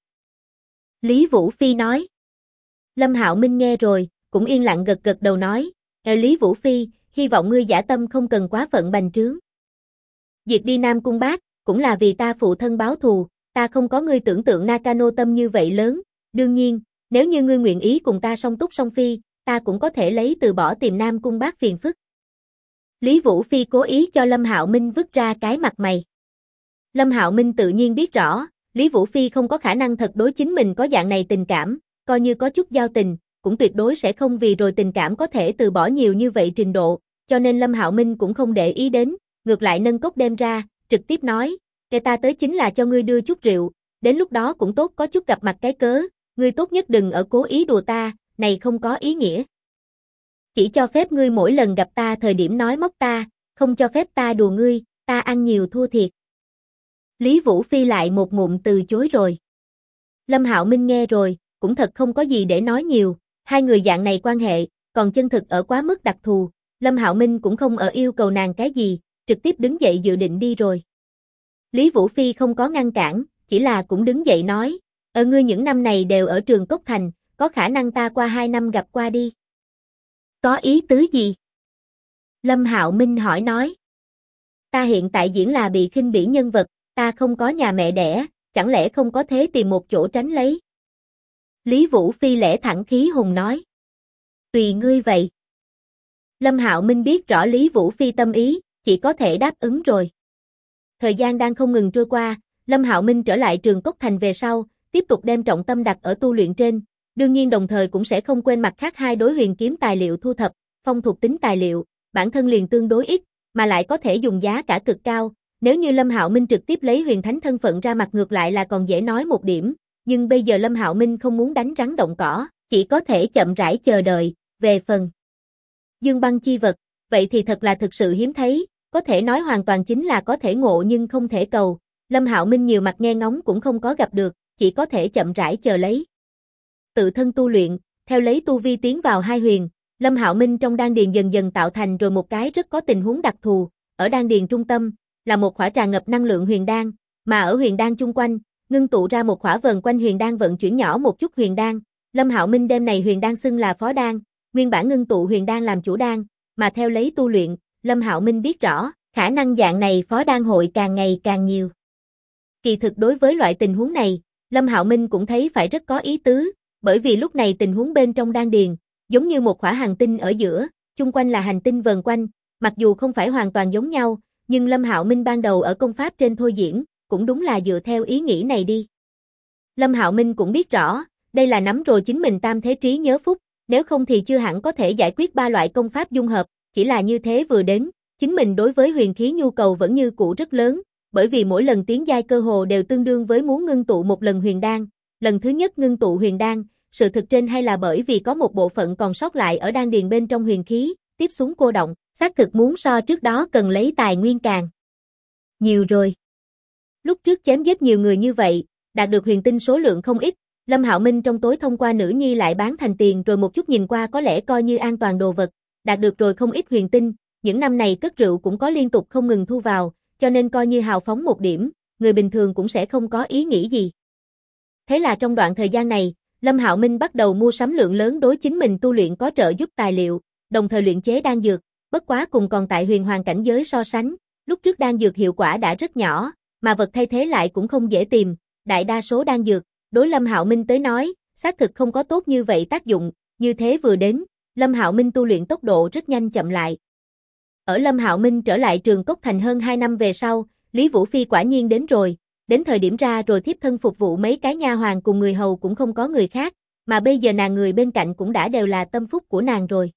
Lý Vũ Phi nói. Lâm Hạo Minh nghe rồi, cũng yên lặng gật gật đầu nói, Lý Vũ Phi, hy vọng ngươi dã tâm không cần quá phận bành trướng. Diệt đi Nam Cung bác, cũng là vì ta phụ thân báo thù, ta không có ngươi tưởng tượng Nakano tâm như vậy lớn, đương nhiên, nếu như ngươi nguyện ý cùng ta song túc song phi, ta cũng có thể lấy từ bỏ tìm Nam Cung bác phiền phức. Lý Vũ Phi cố ý cho Lâm Hạo Minh vứt ra cái mặt mày. Lâm Hạo Minh tự nhiên biết rõ, Lý Vũ Phi không có khả năng thật đối chính mình có dạng này tình cảm, coi như có chút giao tình, cũng tuyệt đối sẽ không vì rồi tình cảm có thể từ bỏ nhiều như vậy trình độ, cho nên Lâm Hạo Minh cũng không để ý đến, ngược lại nâng cốc đem ra, trực tiếp nói, ta tới chính là cho ngươi đưa chút rượu, đến lúc đó cũng tốt có chút gặp mặt cái cớ, ngươi tốt nhất đừng ở cố ý đùa ta, này không có ý nghĩa. Chỉ cho phép ngươi mỗi lần gặp ta thời điểm nói móc ta, không cho phép ta đùa ngươi, ta ăn nhiều thua thiệt. Lý Vũ Phi lại một ngụm từ chối rồi. Lâm Hạo Minh nghe rồi, cũng thật không có gì để nói nhiều, hai người dạng này quan hệ, còn chân thực ở quá mức đặc thù, Lâm Hạo Minh cũng không ở yêu cầu nàng cái gì, trực tiếp đứng dậy dự định đi rồi. Lý Vũ Phi không có ngăn cản, chỉ là cũng đứng dậy nói, ngươi những năm này đều ở trường Cốc Thành, có khả năng ta qua 2 năm gặp qua đi. Có ý tứ gì? Lâm Hạo Minh hỏi nói. Ta hiện tại diễn là bị khinh bỉ nhân vật, ta không có nhà mẹ đẻ, chẳng lẽ không có thế tìm một chỗ tránh lấy? Lý Vũ Phi lẽ thẳng khí hùng nói. Tùy ngươi vậy. Lâm Hạo Minh biết rõ Lý Vũ Phi tâm ý, chỉ có thể đáp ứng rồi. Thời gian đang không ngừng trôi qua, Lâm Hạo Minh trở lại trường Cốc Thành về sau, tiếp tục đem trọng tâm đặt ở tu luyện trên, đương nhiên đồng thời cũng sẽ không quên mặt khác hai đối huyền kiếm tài liệu thu thập, phong thuộc tính tài liệu, bản thân liền tương đối ít, mà lại có thể dùng giá cả cực cao, nếu như Lâm Hạo Minh trực tiếp lấy huyền thánh thân phận ra mặt ngược lại là còn dễ nói một điểm, nhưng bây giờ Lâm Hạo Minh không muốn đánh rắn động cỏ, chỉ có thể chậm rãi chờ đợi, về phần Dương băng chi vật, vậy thì thật là thực sự hiếm thấy, có thể nói hoàn toàn chính là có thể ngộ nhưng không thể cầu, Lâm Hạo Minh nhiều mặt nghe ngóng cũng không có gặp được, chỉ có thể chậm rãi chờ lấy. Tự thân tu luyện, theo lấy tu vi tiến vào hai huyền, Lâm Hạo Minh trong đan điền dần dần tạo thành rồi một cái rất có tình huống đặc thù, ở đan điền trung tâm là một khỏa tràn ngập năng lượng huyền đan, mà ở huyền đan chung quanh, ngưng tụ ra một khỏa vờn quanh huyền đan vận chuyển nhỏ một chút huyền đan. Lâm Hạo Minh đem này huyền đan xưng là phó đan, nguyên bản ngưng tụ huyền đan làm chủ đan, mà theo lấy tu luyện, Lâm Hạo Minh biết rõ, khả năng dạng này phó đan hội càng ngày càng nhiều. Kỳ thực đối với loại tình huống này, Lâm Hạo Minh cũng thấy phải rất có ý tứ, bởi vì lúc này tình huống bên trong đan điền, giống như một khỏa hành tinh ở giữa, chung quanh là hành tinh vần quanh, mặc dù không phải hoàn toàn giống nhau, nhưng Lâm Hạo Minh ban đầu ở công pháp trên thôi diễn, cũng đúng là dựa theo ý nghĩ này đi. Lâm Hạo Minh cũng biết rõ, đây là nắm rồi chính mình tam thế trí nhớ phúc, nếu không thì chưa hẳn có thể giải quyết ba loại công pháp dung hợp, chỉ là như thế vừa đến, chính mình đối với huyền khí nhu cầu vẫn như cũ rất lớn, bởi vì mỗi lần tiến giai cơ hồ đều tương đương với muốn ngưng tụ một lần huyền đan, lần thứ nhất ngưng tụ huyền đan, sự thực trên hay là bởi vì có một bộ phận còn sót lại ở đan điền bên trong huyền khí, tiếp xuống cô động, xác thực muốn so trước đó cần lấy tài nguyên càng nhiều rồi. Lúc trước chém giết nhiều người như vậy, đạt được huyền tinh số lượng không ít, Lâm Hạo Minh trong tối thông qua nữ nhi lại bán thành tiền rồi một chút nhìn qua có lẽ coi như an toàn đồ vật, đạt được rồi không ít huyền tinh, những năm này cất rượu cũng có liên tục không ngừng thu vào, cho nên coi như hào phóng một điểm, người bình thường cũng sẽ không có ý nghĩ gì. Thế là trong đoạn thời gian này, Lâm Hạo Minh bắt đầu mua sắm lượng lớn đối chính mình tu luyện có trợ giúp tài liệu, đồng thời luyện chế đan dược, bất quá cùng còn tại huyền hoàng cảnh giới so sánh, lúc trước đan dược hiệu quả đã rất nhỏ, mà vật thay thế lại cũng không dễ tìm, đại đa số đan dược, đối Lâm Hạo Minh tới nói, xác thực không có tốt như vậy tác dụng, như thế vừa đến, Lâm Hạo Minh tu luyện tốc độ rất nhanh chậm lại. Ở Lâm Hạo Minh trở lại trường Cốc Thành hơn 2 năm về sau, Lý Vũ Phi quả nhiên đến rồi, đến thời điểm ra rồi thiếp thân phục vụ mấy cái nha hoàn cùng người hầu cũng không có người khác, mà bây giờ nàng người bên cạnh cũng đã đều là tâm phúc của nàng rồi.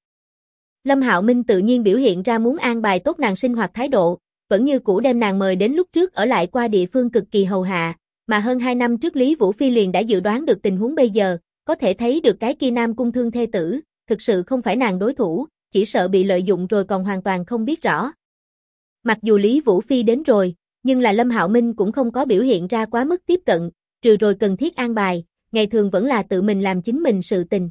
Lâm Hạo Minh tự nhiên biểu hiện ra muốn an bài tốt nàng sinh hoạt thái độ, vẫn như cũ đem nàng mời đến lúc trước ở lại qua địa phương cực kỳ hầu hạ, mà hơn 2 năm trước Lý Vũ Phi liền đã dự đoán được tình huống bây giờ, có thể thấy được cái kia Nam Cung Thương thê tử, thực sự không phải nàng đối thủ, chỉ sợ bị lợi dụng rồi còn hoàn toàn không biết rõ. Mặc dù Lý Vũ Phi đến rồi, nhưng là Lâm Hạo Minh cũng không có biểu hiện ra quá mức tiếp cận, trừ rồi cần thiết an bài, ngày thường vẫn là tự mình làm chính mình sự tình.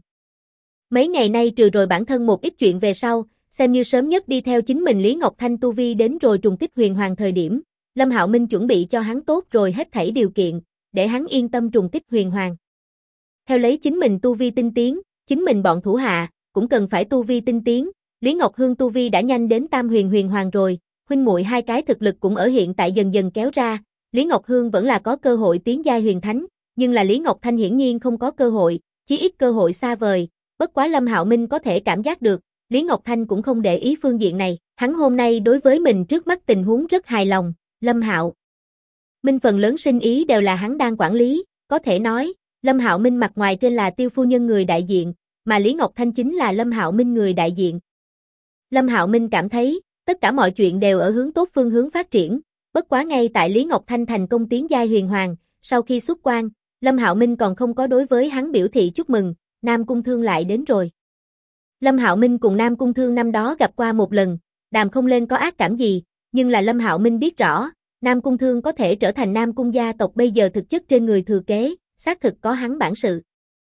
Mấy ngày nay trừ rồi bản thân một ít chuyện về sau, xem như sớm nhất đi theo chính mình Lý Ngọc Thanh tu vi đến rồi trùng kích huyền hoàng thời điểm, Lâm Hạo Minh chuẩn bị cho hắn tốt rồi hết thảy điều kiện, để hắn yên tâm trùng kích huyền hoàng. Theo lấy chính mình tu vi tinh tiến, chính mình bọn thủ hạ cũng cần phải tu vi tinh tiến, Lý Ngọc Hương tu vi đã nhanh đến tam huyền huyền hoàng rồi, huynh muội hai cái thực lực cũng ở hiện tại dần dần kéo ra, Lý Ngọc Hương vẫn là có cơ hội tiến giai huyền thánh, nhưng là Lý Ngọc Thanh hiển nhiên không có cơ hội, chí ít cơ hội xa vời, bất quá Lâm Hạo Minh có thể cảm giác được, Lý Ngọc Thanh cũng không để ý phương diện này, hắn hôm nay đối với mình trước mắt tình huống rất hài lòng, Lâm Hạo Minh phần lớn sinh ý đều là hắn đang quản lý, có thể nói, Lâm Hạo Minh mặt ngoài trên là Tiêu phu nhân người đại diện, mà Lý Ngọc Thanh chính là Lâm Hạo Minh người đại diện. Lâm Hạo Minh cảm thấy, tất cả mọi chuyện đều ở hướng tốt phương hướng phát triển, bất quá ngay tại Lý Ngọc Thanh thành công tiến giai huyền hoàng, sau khi xuất quan, Lâm Hạo Minh còn không có đối với hắn biểu thị chúc mừng, Nam Cung Thương lại đến rồi. Lâm Hạo Minh cùng Nam Cung Thương năm đó gặp qua một lần, đàm không lên có ác cảm gì, nhưng là Lâm Hạo Minh biết rõ, Nam Cung Thương có thể trở thành Nam Cung gia tộc bây giờ thực chất trên người thừa kế, xác thực có hắn bản sự.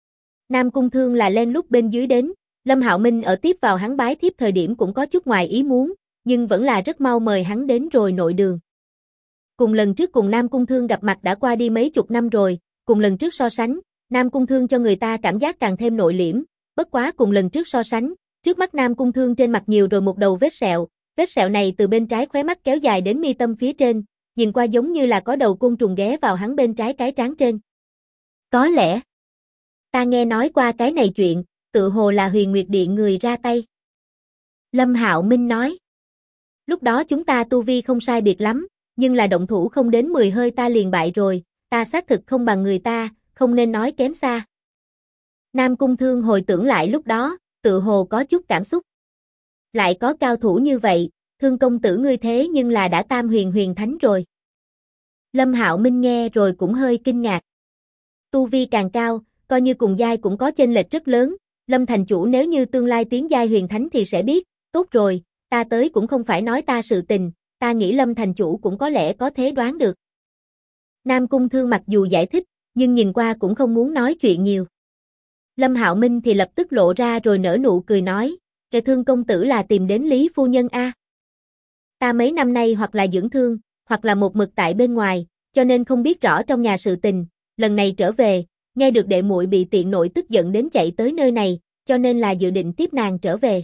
Nam Cung Thương là len lút bên dưới đến, Lâm Hạo Minh ở tiếp vào hắn bái thiếp thời điểm cũng có chút ngoài ý muốn, nhưng vẫn là rất mau mời hắn đến rồi nội đường. Cùng lần trước cùng Nam Cung Thương gặp mặt đã qua đi mấy chục năm rồi, cùng lần trước so sánh, Nam Cung Thương cho người ta cảm giác càng thêm nội liễm, bất quá cùng lần trước so sánh, trước mắt Nam Cung Thương trên mặt nhiều rồi một đầu vết sẹo này từ bên trái khóe mắt kéo dài đến mi tâm phía trên, nhìn qua giống như là có đầu côn trùng ghé vào hắn bên trái cái trán trên. Có lẽ, ta nghe nói qua cái này chuyện, tự hồ là Huyền Nguyệt Điện người ra tay. Lâm Hạo Minh nói, lúc đó chúng ta tu vi không sai biệt lắm, nhưng là động thủ không đến 10 hơi ta liền bại rồi, ta xác thực không bằng người ta, không nên nói kém xa. Nam Cung Thương hồi tưởng lại lúc đó, tự hồ có chút cảm xúc. Lại có cao thủ như vậy, Thương công tử ngươi thế nhưng là đã tam huyền thánh rồi. Lâm Hạo Minh nghe rồi cũng hơi kinh ngạc. Tu vi càng cao, coi như cùng giai cũng có chênh lệch rất lớn, Lâm thành chủ nếu như tương lai tiến giai huyền thánh thì sẽ biết, tốt rồi, ta tới cũng không phải nói ta sự tình, ta nghĩ Lâm thành chủ cũng có lẽ có thế đoán được. Nam Cung Thương mặc dù giải thích, nhưng nhìn qua cũng không muốn nói chuyện nhiều. Lâm Hạo Minh thì lập tức lộ ra rồi nở nụ cười nói, kẻ Thương công tử là tìm đến Lý phu nhân a. Ta mấy năm nay hoặc là dưỡng thương, hoặc là một mực tại bên ngoài, cho nên không biết rõ trong nhà sự tình, lần này trở về, nghe được đệ muội bị tiện nội tức giận đến chạy tới nơi này, cho nên là dự định tiếp nàng trở về.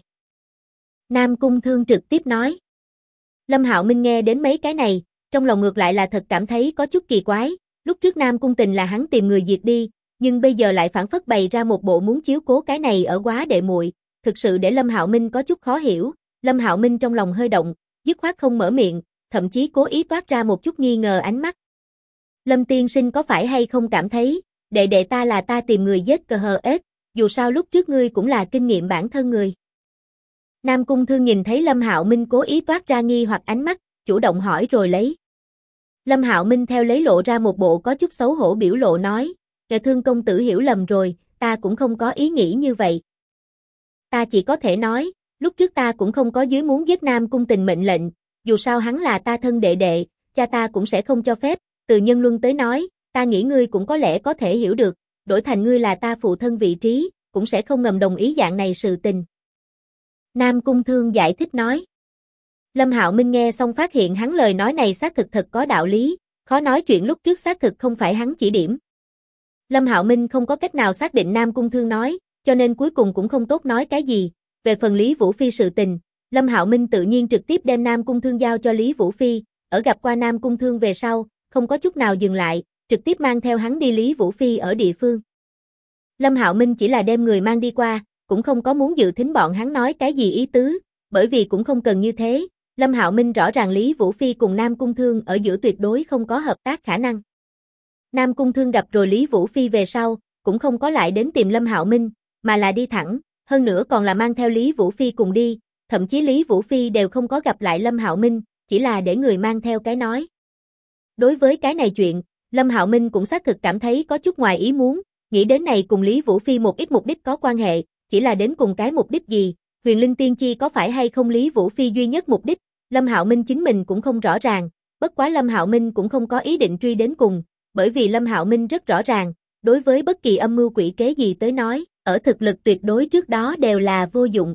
Nam Cung Thương trực tiếp nói. Lâm Hạo Minh nghe đến mấy cái này, trong lòng ngược lại là thật cảm thấy có chút kỳ quái, lúc trước Nam Cung Tình là hắn tìm người diệt đi, nhưng bây giờ lại phản phất bày ra một bộ muốn chiếu cố cái này ở quá đệ muội, thực sự để Lâm Hạo Minh có chút khó hiểu. Lâm Hạo Minh trong lòng hơi động, dứt khoát không mở miệng, thậm chí cố ý toát ra một chút nghi ngờ ánh mắt. Lâm tiên sinh có phải hay không cảm thấy, đệ đệ ta là ta tìm người giết cờ hờ ết, dù sao lúc trước ngươi cũng là kinh nghiệm bản thân người. Nam Cung Thương nhìn thấy Lâm Hạo Minh cố ý toát ra nghi hoặc ánh mắt, chủ động hỏi rồi lấy. Lâm Hạo Minh theo lấy lộ ra một bộ có chút xấu hổ biểu lộ nói, kẻ Thương công tử hiểu lầm rồi, ta cũng không có ý nghĩ như vậy. Ta chỉ có thể nói, lúc trước ta cũng không có dưới muốn giết Nam Cung Tình mệnh lệnh, dù sao hắn là ta thân đệ đệ, cha ta cũng sẽ không cho phép, từ nhân luân tới nói, ta nghĩ ngươi cũng có lẽ có thể hiểu được, đổi thành ngươi là ta phụ thân vị trí, cũng sẽ không ngầm đồng ý dạng này sự tình. Nam Cung Thương giải thích nói. Lâm Hạo Minh nghe xong phát hiện hắn lời nói này xác thực thật có đạo lý, khó nói chuyện lúc trước xác thực không phải hắn chỉ điểm. Lâm Hạo Minh không có cách nào xác định Nam Cung Thương nói, cho nên cuối cùng cũng không tốt nói cái gì. Về phần Lý Vũ Phi sự tình, Lâm Hạo Minh tự nhiên trực tiếp đem Nam Cung Thương giao cho Lý Vũ Phi, ở gặp qua Nam Cung Thương về sau, không có chút nào dừng lại, trực tiếp mang theo hắn đi Lý Vũ Phi ở địa phương. Lâm Hạo Minh chỉ là đem người mang đi qua, cũng không có muốn dự thính bọn hắn nói cái gì ý tứ, bởi vì cũng không cần như thế. Lâm Hạo Minh rõ ràng Lý Vũ Phi cùng Nam Cung Thương ở giữa tuyệt đối không có hợp tác khả năng. Nam Cung Thương gặp rồi Lý Vũ Phi về sau, cũng không có lại đến tìm Lâm Hạo Minh, mà là đi thẳng, hơn nữa còn là mang theo Lý Vũ Phi cùng đi, thậm chí Lý Vũ Phi đều không có gặp lại Lâm Hạo Minh, chỉ là để người mang theo cái nói. Đối với cái này chuyện, Lâm Hạo Minh cũng xác thực cảm thấy có chút ngoài ý muốn, nghĩ đến này cùng Lý Vũ Phi một ít mục đích có quan hệ, chỉ là đến cùng cái mục đích gì, Huyền Linh Tiên Chi có phải hay không Lý Vũ Phi duy nhất mục đích, Lâm Hạo Minh chính mình cũng không rõ ràng, bất quá Lâm Hạo Minh cũng không có ý định truy đến cùng, bởi vì Lâm Hạo Minh rất rõ ràng, đối với bất kỳ âm mưu quỷ kế gì tới nói, ở thực lực tuyệt đối trước đó đều là vô dụng.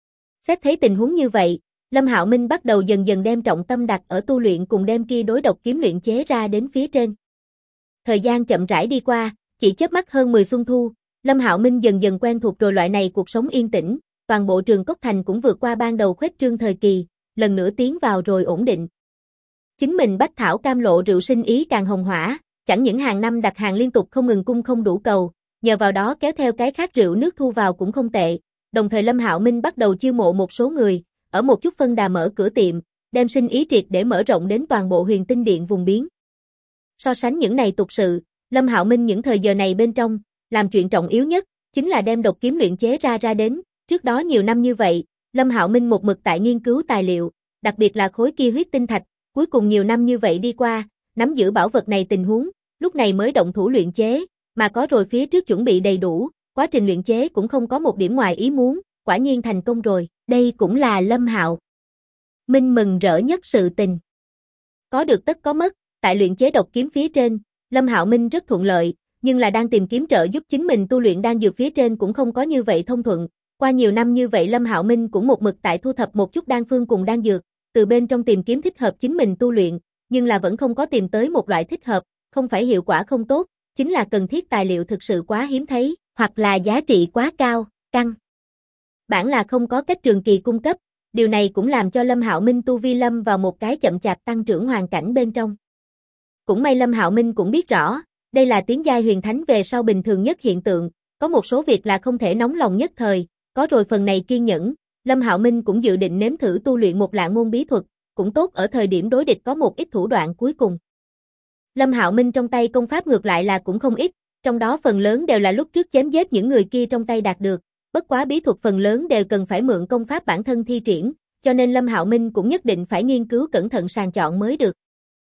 Xét thấy tình huống như vậy, Lâm Hạo Minh bắt đầu dần dần đem trọng tâm đặt ở tu luyện cùng đem kia đối độc kiếm luyện chế ra đến phía trên. Thời gian chậm rãi đi qua, chỉ chớp mắt hơn 10 xuân thu, Lâm Hạo Minh dần dần quen thuộc rồi loại này cuộc sống yên tĩnh, toàn bộ Trường Cốc Thành cũng vượt qua ban đầu khuếch trương thời kỳ, lần nữa tiến vào rồi ổn định. Chính mình bách thảo cam lộ rượu sinh ý càng hồng hỏa, chẳng những hàng năm đặt hàng liên tục không ngừng cung không đủ cầu, nhờ vào đó kéo theo cái khác rượu nước thu vào cũng không tệ. Đồng thời Lâm Hạo Minh bắt đầu chiêu mộ một số người, ở một chút phân đà mở cửa tiệm, đem sinh ý triệt để mở rộng đến toàn bộ Huyền Tinh Điện vùng biến. So sánh những này tục sự, Lâm Hạo Minh những thời giờ này bên trong, làm chuyện trọng yếu nhất, chính là đem độc kiếm luyện chế ra đến, trước đó nhiều năm như vậy, Lâm Hạo Minh một mực tại nghiên cứu tài liệu, đặc biệt là khối kia huyết tinh thạch, cuối cùng nhiều năm như vậy đi qua, nắm giữ bảo vật này tình huống, lúc này mới động thủ luyện chế, mà có rồi phía trước chuẩn bị đầy đủ, quá trình luyện chế cũng không có một điểm ngoài ý muốn, quả nhiên thành công rồi, đây cũng là Lâm Hạo Minh mừng rỡ nhất sự tình. Có được tất có mất, tại luyện chế độc kiếm phía trên, Lâm Hạo Minh rất thuận lợi, nhưng là đang tìm kiếm trợ giúp chính mình tu luyện đan dược phía trên cũng không có như vậy thông thuận. Qua nhiều năm như vậy Lâm Hạo Minh cũng một mực tại thu thập một chút đan phương cùng đan dược, từ bên trong tìm kiếm thích hợp chính mình tu luyện, nhưng là vẫn không có tìm tới một loại thích hợp, không phải hiệu quả không tốt, chính là cần thiết tài liệu thực sự quá hiếm thấy, hoặc là giá trị quá cao, căn bản là không có cách trường kỳ cung cấp, điều này cũng làm cho Lâm Hạo Minh tu vi lâm vào một cái chậm chạp tăng trưởng hoàn cảnh bên trong. Cũng may Lâm Hạo Minh cũng biết rõ, đây là tiến giai huyền thánh về sau bình thường nhất hiện tượng, có một số việc là không thể nóng lòng nhất thời, có rồi phần này kiên nhẫn, Lâm Hạo Minh cũng dự định nếm thử tu luyện một lạng môn bí thuật, cũng tốt ở thời điểm đối địch có một ít thủ đoạn cuối cùng. Lâm Hạo Minh trong tay công pháp ngược lại là cũng không ít, trong đó phần lớn đều là lúc trước chém giết những người kia trong tay đạt được, bất quá bí thuật phần lớn đều cần phải mượn công pháp bản thân thi triển, cho nên Lâm Hạo Minh cũng nhất định phải nghiên cứu cẩn thận sàng chọn mới được.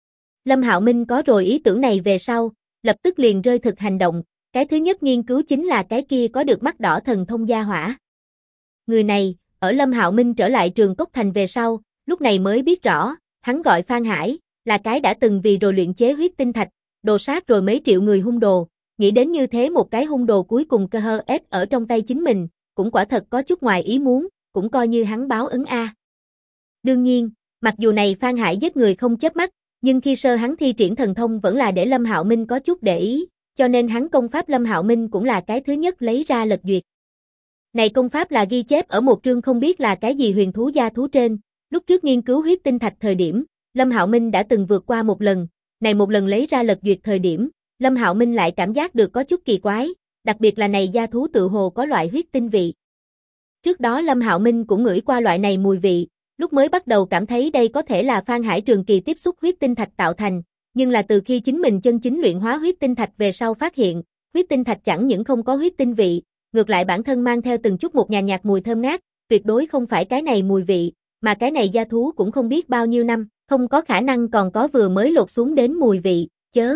Lâm Hạo Minh có rồi ý tưởng này về sau, lập tức liền rơi thực hành động, cái thứ nhất nghiên cứu chính là cái kia có được mắt đỏ thần thông gia hỏa. Người này, ở Lâm Hạo Minh trở lại Trường Cốc Thành về sau, lúc này mới biết rõ, hắn gọi Phan Hải, là cái đã từng vì rồi luyện chế huyết tinh thạch, đồ sát rồi mấy triệu người hung đồ, nghĩ đến như thế một cái hung đồ cuối cùng cơ hơ ép ở trong tay chính mình, cũng quả thật có chút ngoài ý muốn, cũng coi như hắn báo ứng a. Đương nhiên, mặc dù này Phan Hải giết người không chớp mắt, nhưng khi sơ hắn thi triển thần thông vẫn là để Lâm Hạo Minh có chút để ý, cho nên hắn công pháp Lâm Hạo Minh cũng là cái thứ nhất lấy ra lật duyệt. Này công pháp là ghi chép ở một chương không biết là cái gì huyền thú gia thú trên, lúc trước nghiên cứu huyết tinh thạch thời điểm, Lâm Hạo Minh đã từng vượt qua một lần, này một lần lấy ra lật duyệt thời điểm, Lâm Hạo Minh lại cảm giác được có chút kỳ quái, đặc biệt là này gia thú tự hồ có loại huyết tinh vị. Trước đó Lâm Hạo Minh cũng ngửi qua loại này mùi vị, lúc mới bắt đầu cảm thấy đây có thể là Phan Hải trường kỳ tiếp xúc huyết tinh thạch tạo thành, nhưng là từ khi chính mình chân chính luyện hóa huyết tinh thạch về sau phát hiện, huyết tinh thạch chẳng những không có huyết tinh vị, ngược lại bản thân mang theo từng chút một nhàn nhạt mùi thơm ngát, tuyệt đối không phải cái này mùi vị, mà cái này gia thú cũng không biết bao nhiêu năm, không có khả năng còn có vừa mới lột xuống đến mùi vị, chớ.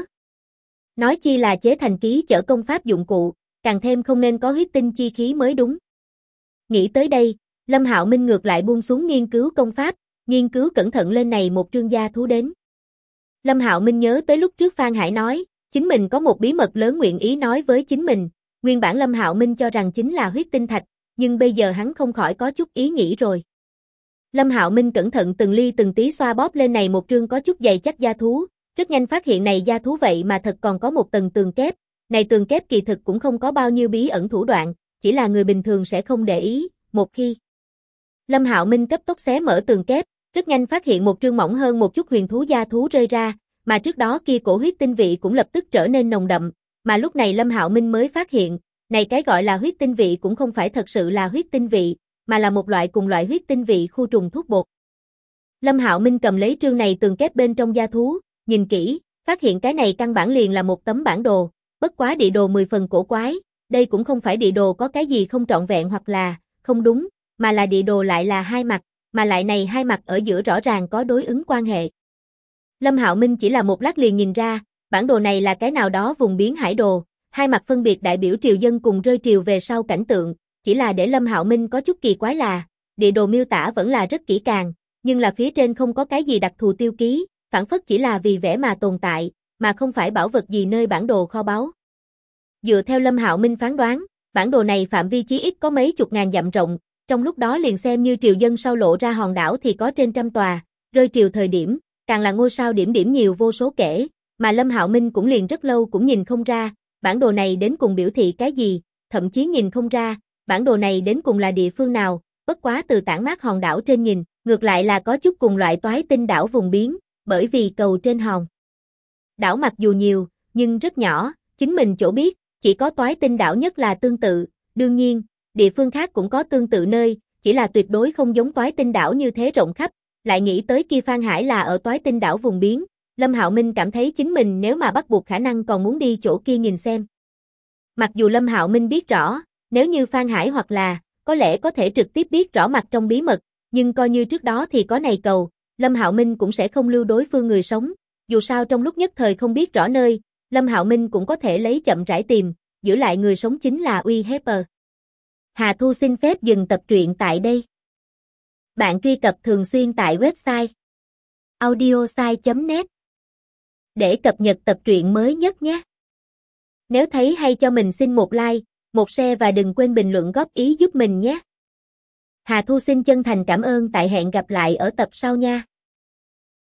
Nói chi là chế thành ký chở công pháp dụng cụ, càng thêm không nên có huyết tinh chi khí mới đúng. Nghĩ tới đây, Lâm Hạo Minh ngược lại buông xuống nghiên cứu công pháp, nghiên cứu cẩn thận lên này một trương gia thú đến. Lâm Hạo Minh nhớ tới lúc trước Phan Hải nói, chính mình có một bí mật lớn nguyện ý nói với chính mình, nguyên bản Lâm Hạo Minh cho rằng chính là huyết tinh thạch, nhưng bây giờ hắn không khỏi có chút ý nghĩ rồi. Lâm Hạo Minh cẩn thận từng ly từng tí xoa bóp lên này một trương có chút dày chắc gia thú, rất nhanh phát hiện này gia thú vậy mà thật còn có một tầng tường kép, này tường kép kỳ thực cũng không có bao nhiêu bí ẩn thủ đoạn, chỉ là người bình thường sẽ không để ý, một khi Lâm Hạo Minh cấp tốc xé mở tường kép, rất nhanh phát hiện một trương mỏng hơn một chút huyền thú gia thú rơi ra, mà trước đó kia cổ huyết tinh vị cũng lập tức trở nên nồng đậm, mà lúc này Lâm Hạo Minh mới phát hiện, này cái gọi là huyết tinh vị cũng không phải thật sự là huyết tinh vị, mà là một loại cùng loại huyết tinh vị khu trùng thuốc bột. Lâm Hạo Minh cầm lấy trương này tường kép bên trong gia thú, nhìn kỹ, phát hiện cái này căn bản liền là một tấm bản đồ, bất quá địa đồ 10 phần cổ quái, đây cũng không phải địa đồ có cái gì không trọn vẹn hoặc là không đúng, mà là địa đồ lại là hai mặt, mà lại này hai mặt ở giữa rõ ràng có đối ứng quan hệ. Lâm Hạo Minh chỉ là một lát liền nhìn ra, bản đồ này là cái nào đó vùng biến hải đồ, hai mặt phân biệt đại biểu triều dân cùng rơi triều về sau cảnh tượng, chỉ là để Lâm Hạo Minh có chút kỳ quái là, địa đồ miêu tả vẫn là rất kỹ càng, nhưng là phía trên không có cái gì đặc thù tiêu ký, phản phất chỉ là vì vẽ mà tồn tại, mà không phải bảo vật gì nơi bản đồ kho báu. Dựa theo Lâm Hạo Minh phán đoán, bản đồ này phạm vi chí ít có mấy chục ngàn dặm rộng, trong lúc đó liền xem như triều dân sau lộ ra hòn đảo thì có trên trăm tòa, rơi triều thời điểm, càng là ngôi sao điểm điểm nhiều vô số kể, mà Lâm Hạo Minh cũng liền rất lâu cũng nhìn không ra, bản đồ này đến cùng biểu thị cái gì, thậm chí nhìn không ra, bản đồ này đến cùng là địa phương nào, bất quá từ tản mát hòn đảo trên nhìn, ngược lại là có chút cùng loại Toái Tinh đảo vùng biến, bởi vì cầu trên hòn đảo mặc dù nhiều, nhưng rất nhỏ, chính mình chỗ biết, chỉ có Toái Tinh đảo nhất là tương tự, đương nhiên, địa phương khác cũng có tương tự nơi, chỉ là tuyệt đối không giống Toái Tinh đảo như thế rộng khắp, lại nghĩ tới kia Phan Hải là ở Toái Tinh đảo vùng biến, Lâm Hạo Minh cảm thấy chính mình nếu mà bắt buộc khả năng còn muốn đi chỗ kia nhìn xem. Mặc dù Lâm Hạo Minh biết rõ, nếu như Phan Hải hoặc là, có lẽ có thể trực tiếp biết rõ mặt trong bí mật, nhưng coi như trước đó thì có này cầu, Lâm Hạo Minh cũng sẽ không lưu đối phương người sống, dù sao trong lúc nhất thời không biết rõ nơi, Lâm Hạo Minh cũng có thể lấy chậm rãi tìm, giữ lại người sống chính là uy hiếp. Hà Thu xin phép dừng tập truyện tại đây. Bạn truy cập thường xuyên tại website audiosai.net để cập nhật tập truyện mới nhất nhé. Nếu thấy hay cho mình xin một like, một share và đừng quên bình luận góp ý giúp mình nhé. Hà Thu xin chân thành cảm ơn, tại hẹn gặp lại ở tập sau nha.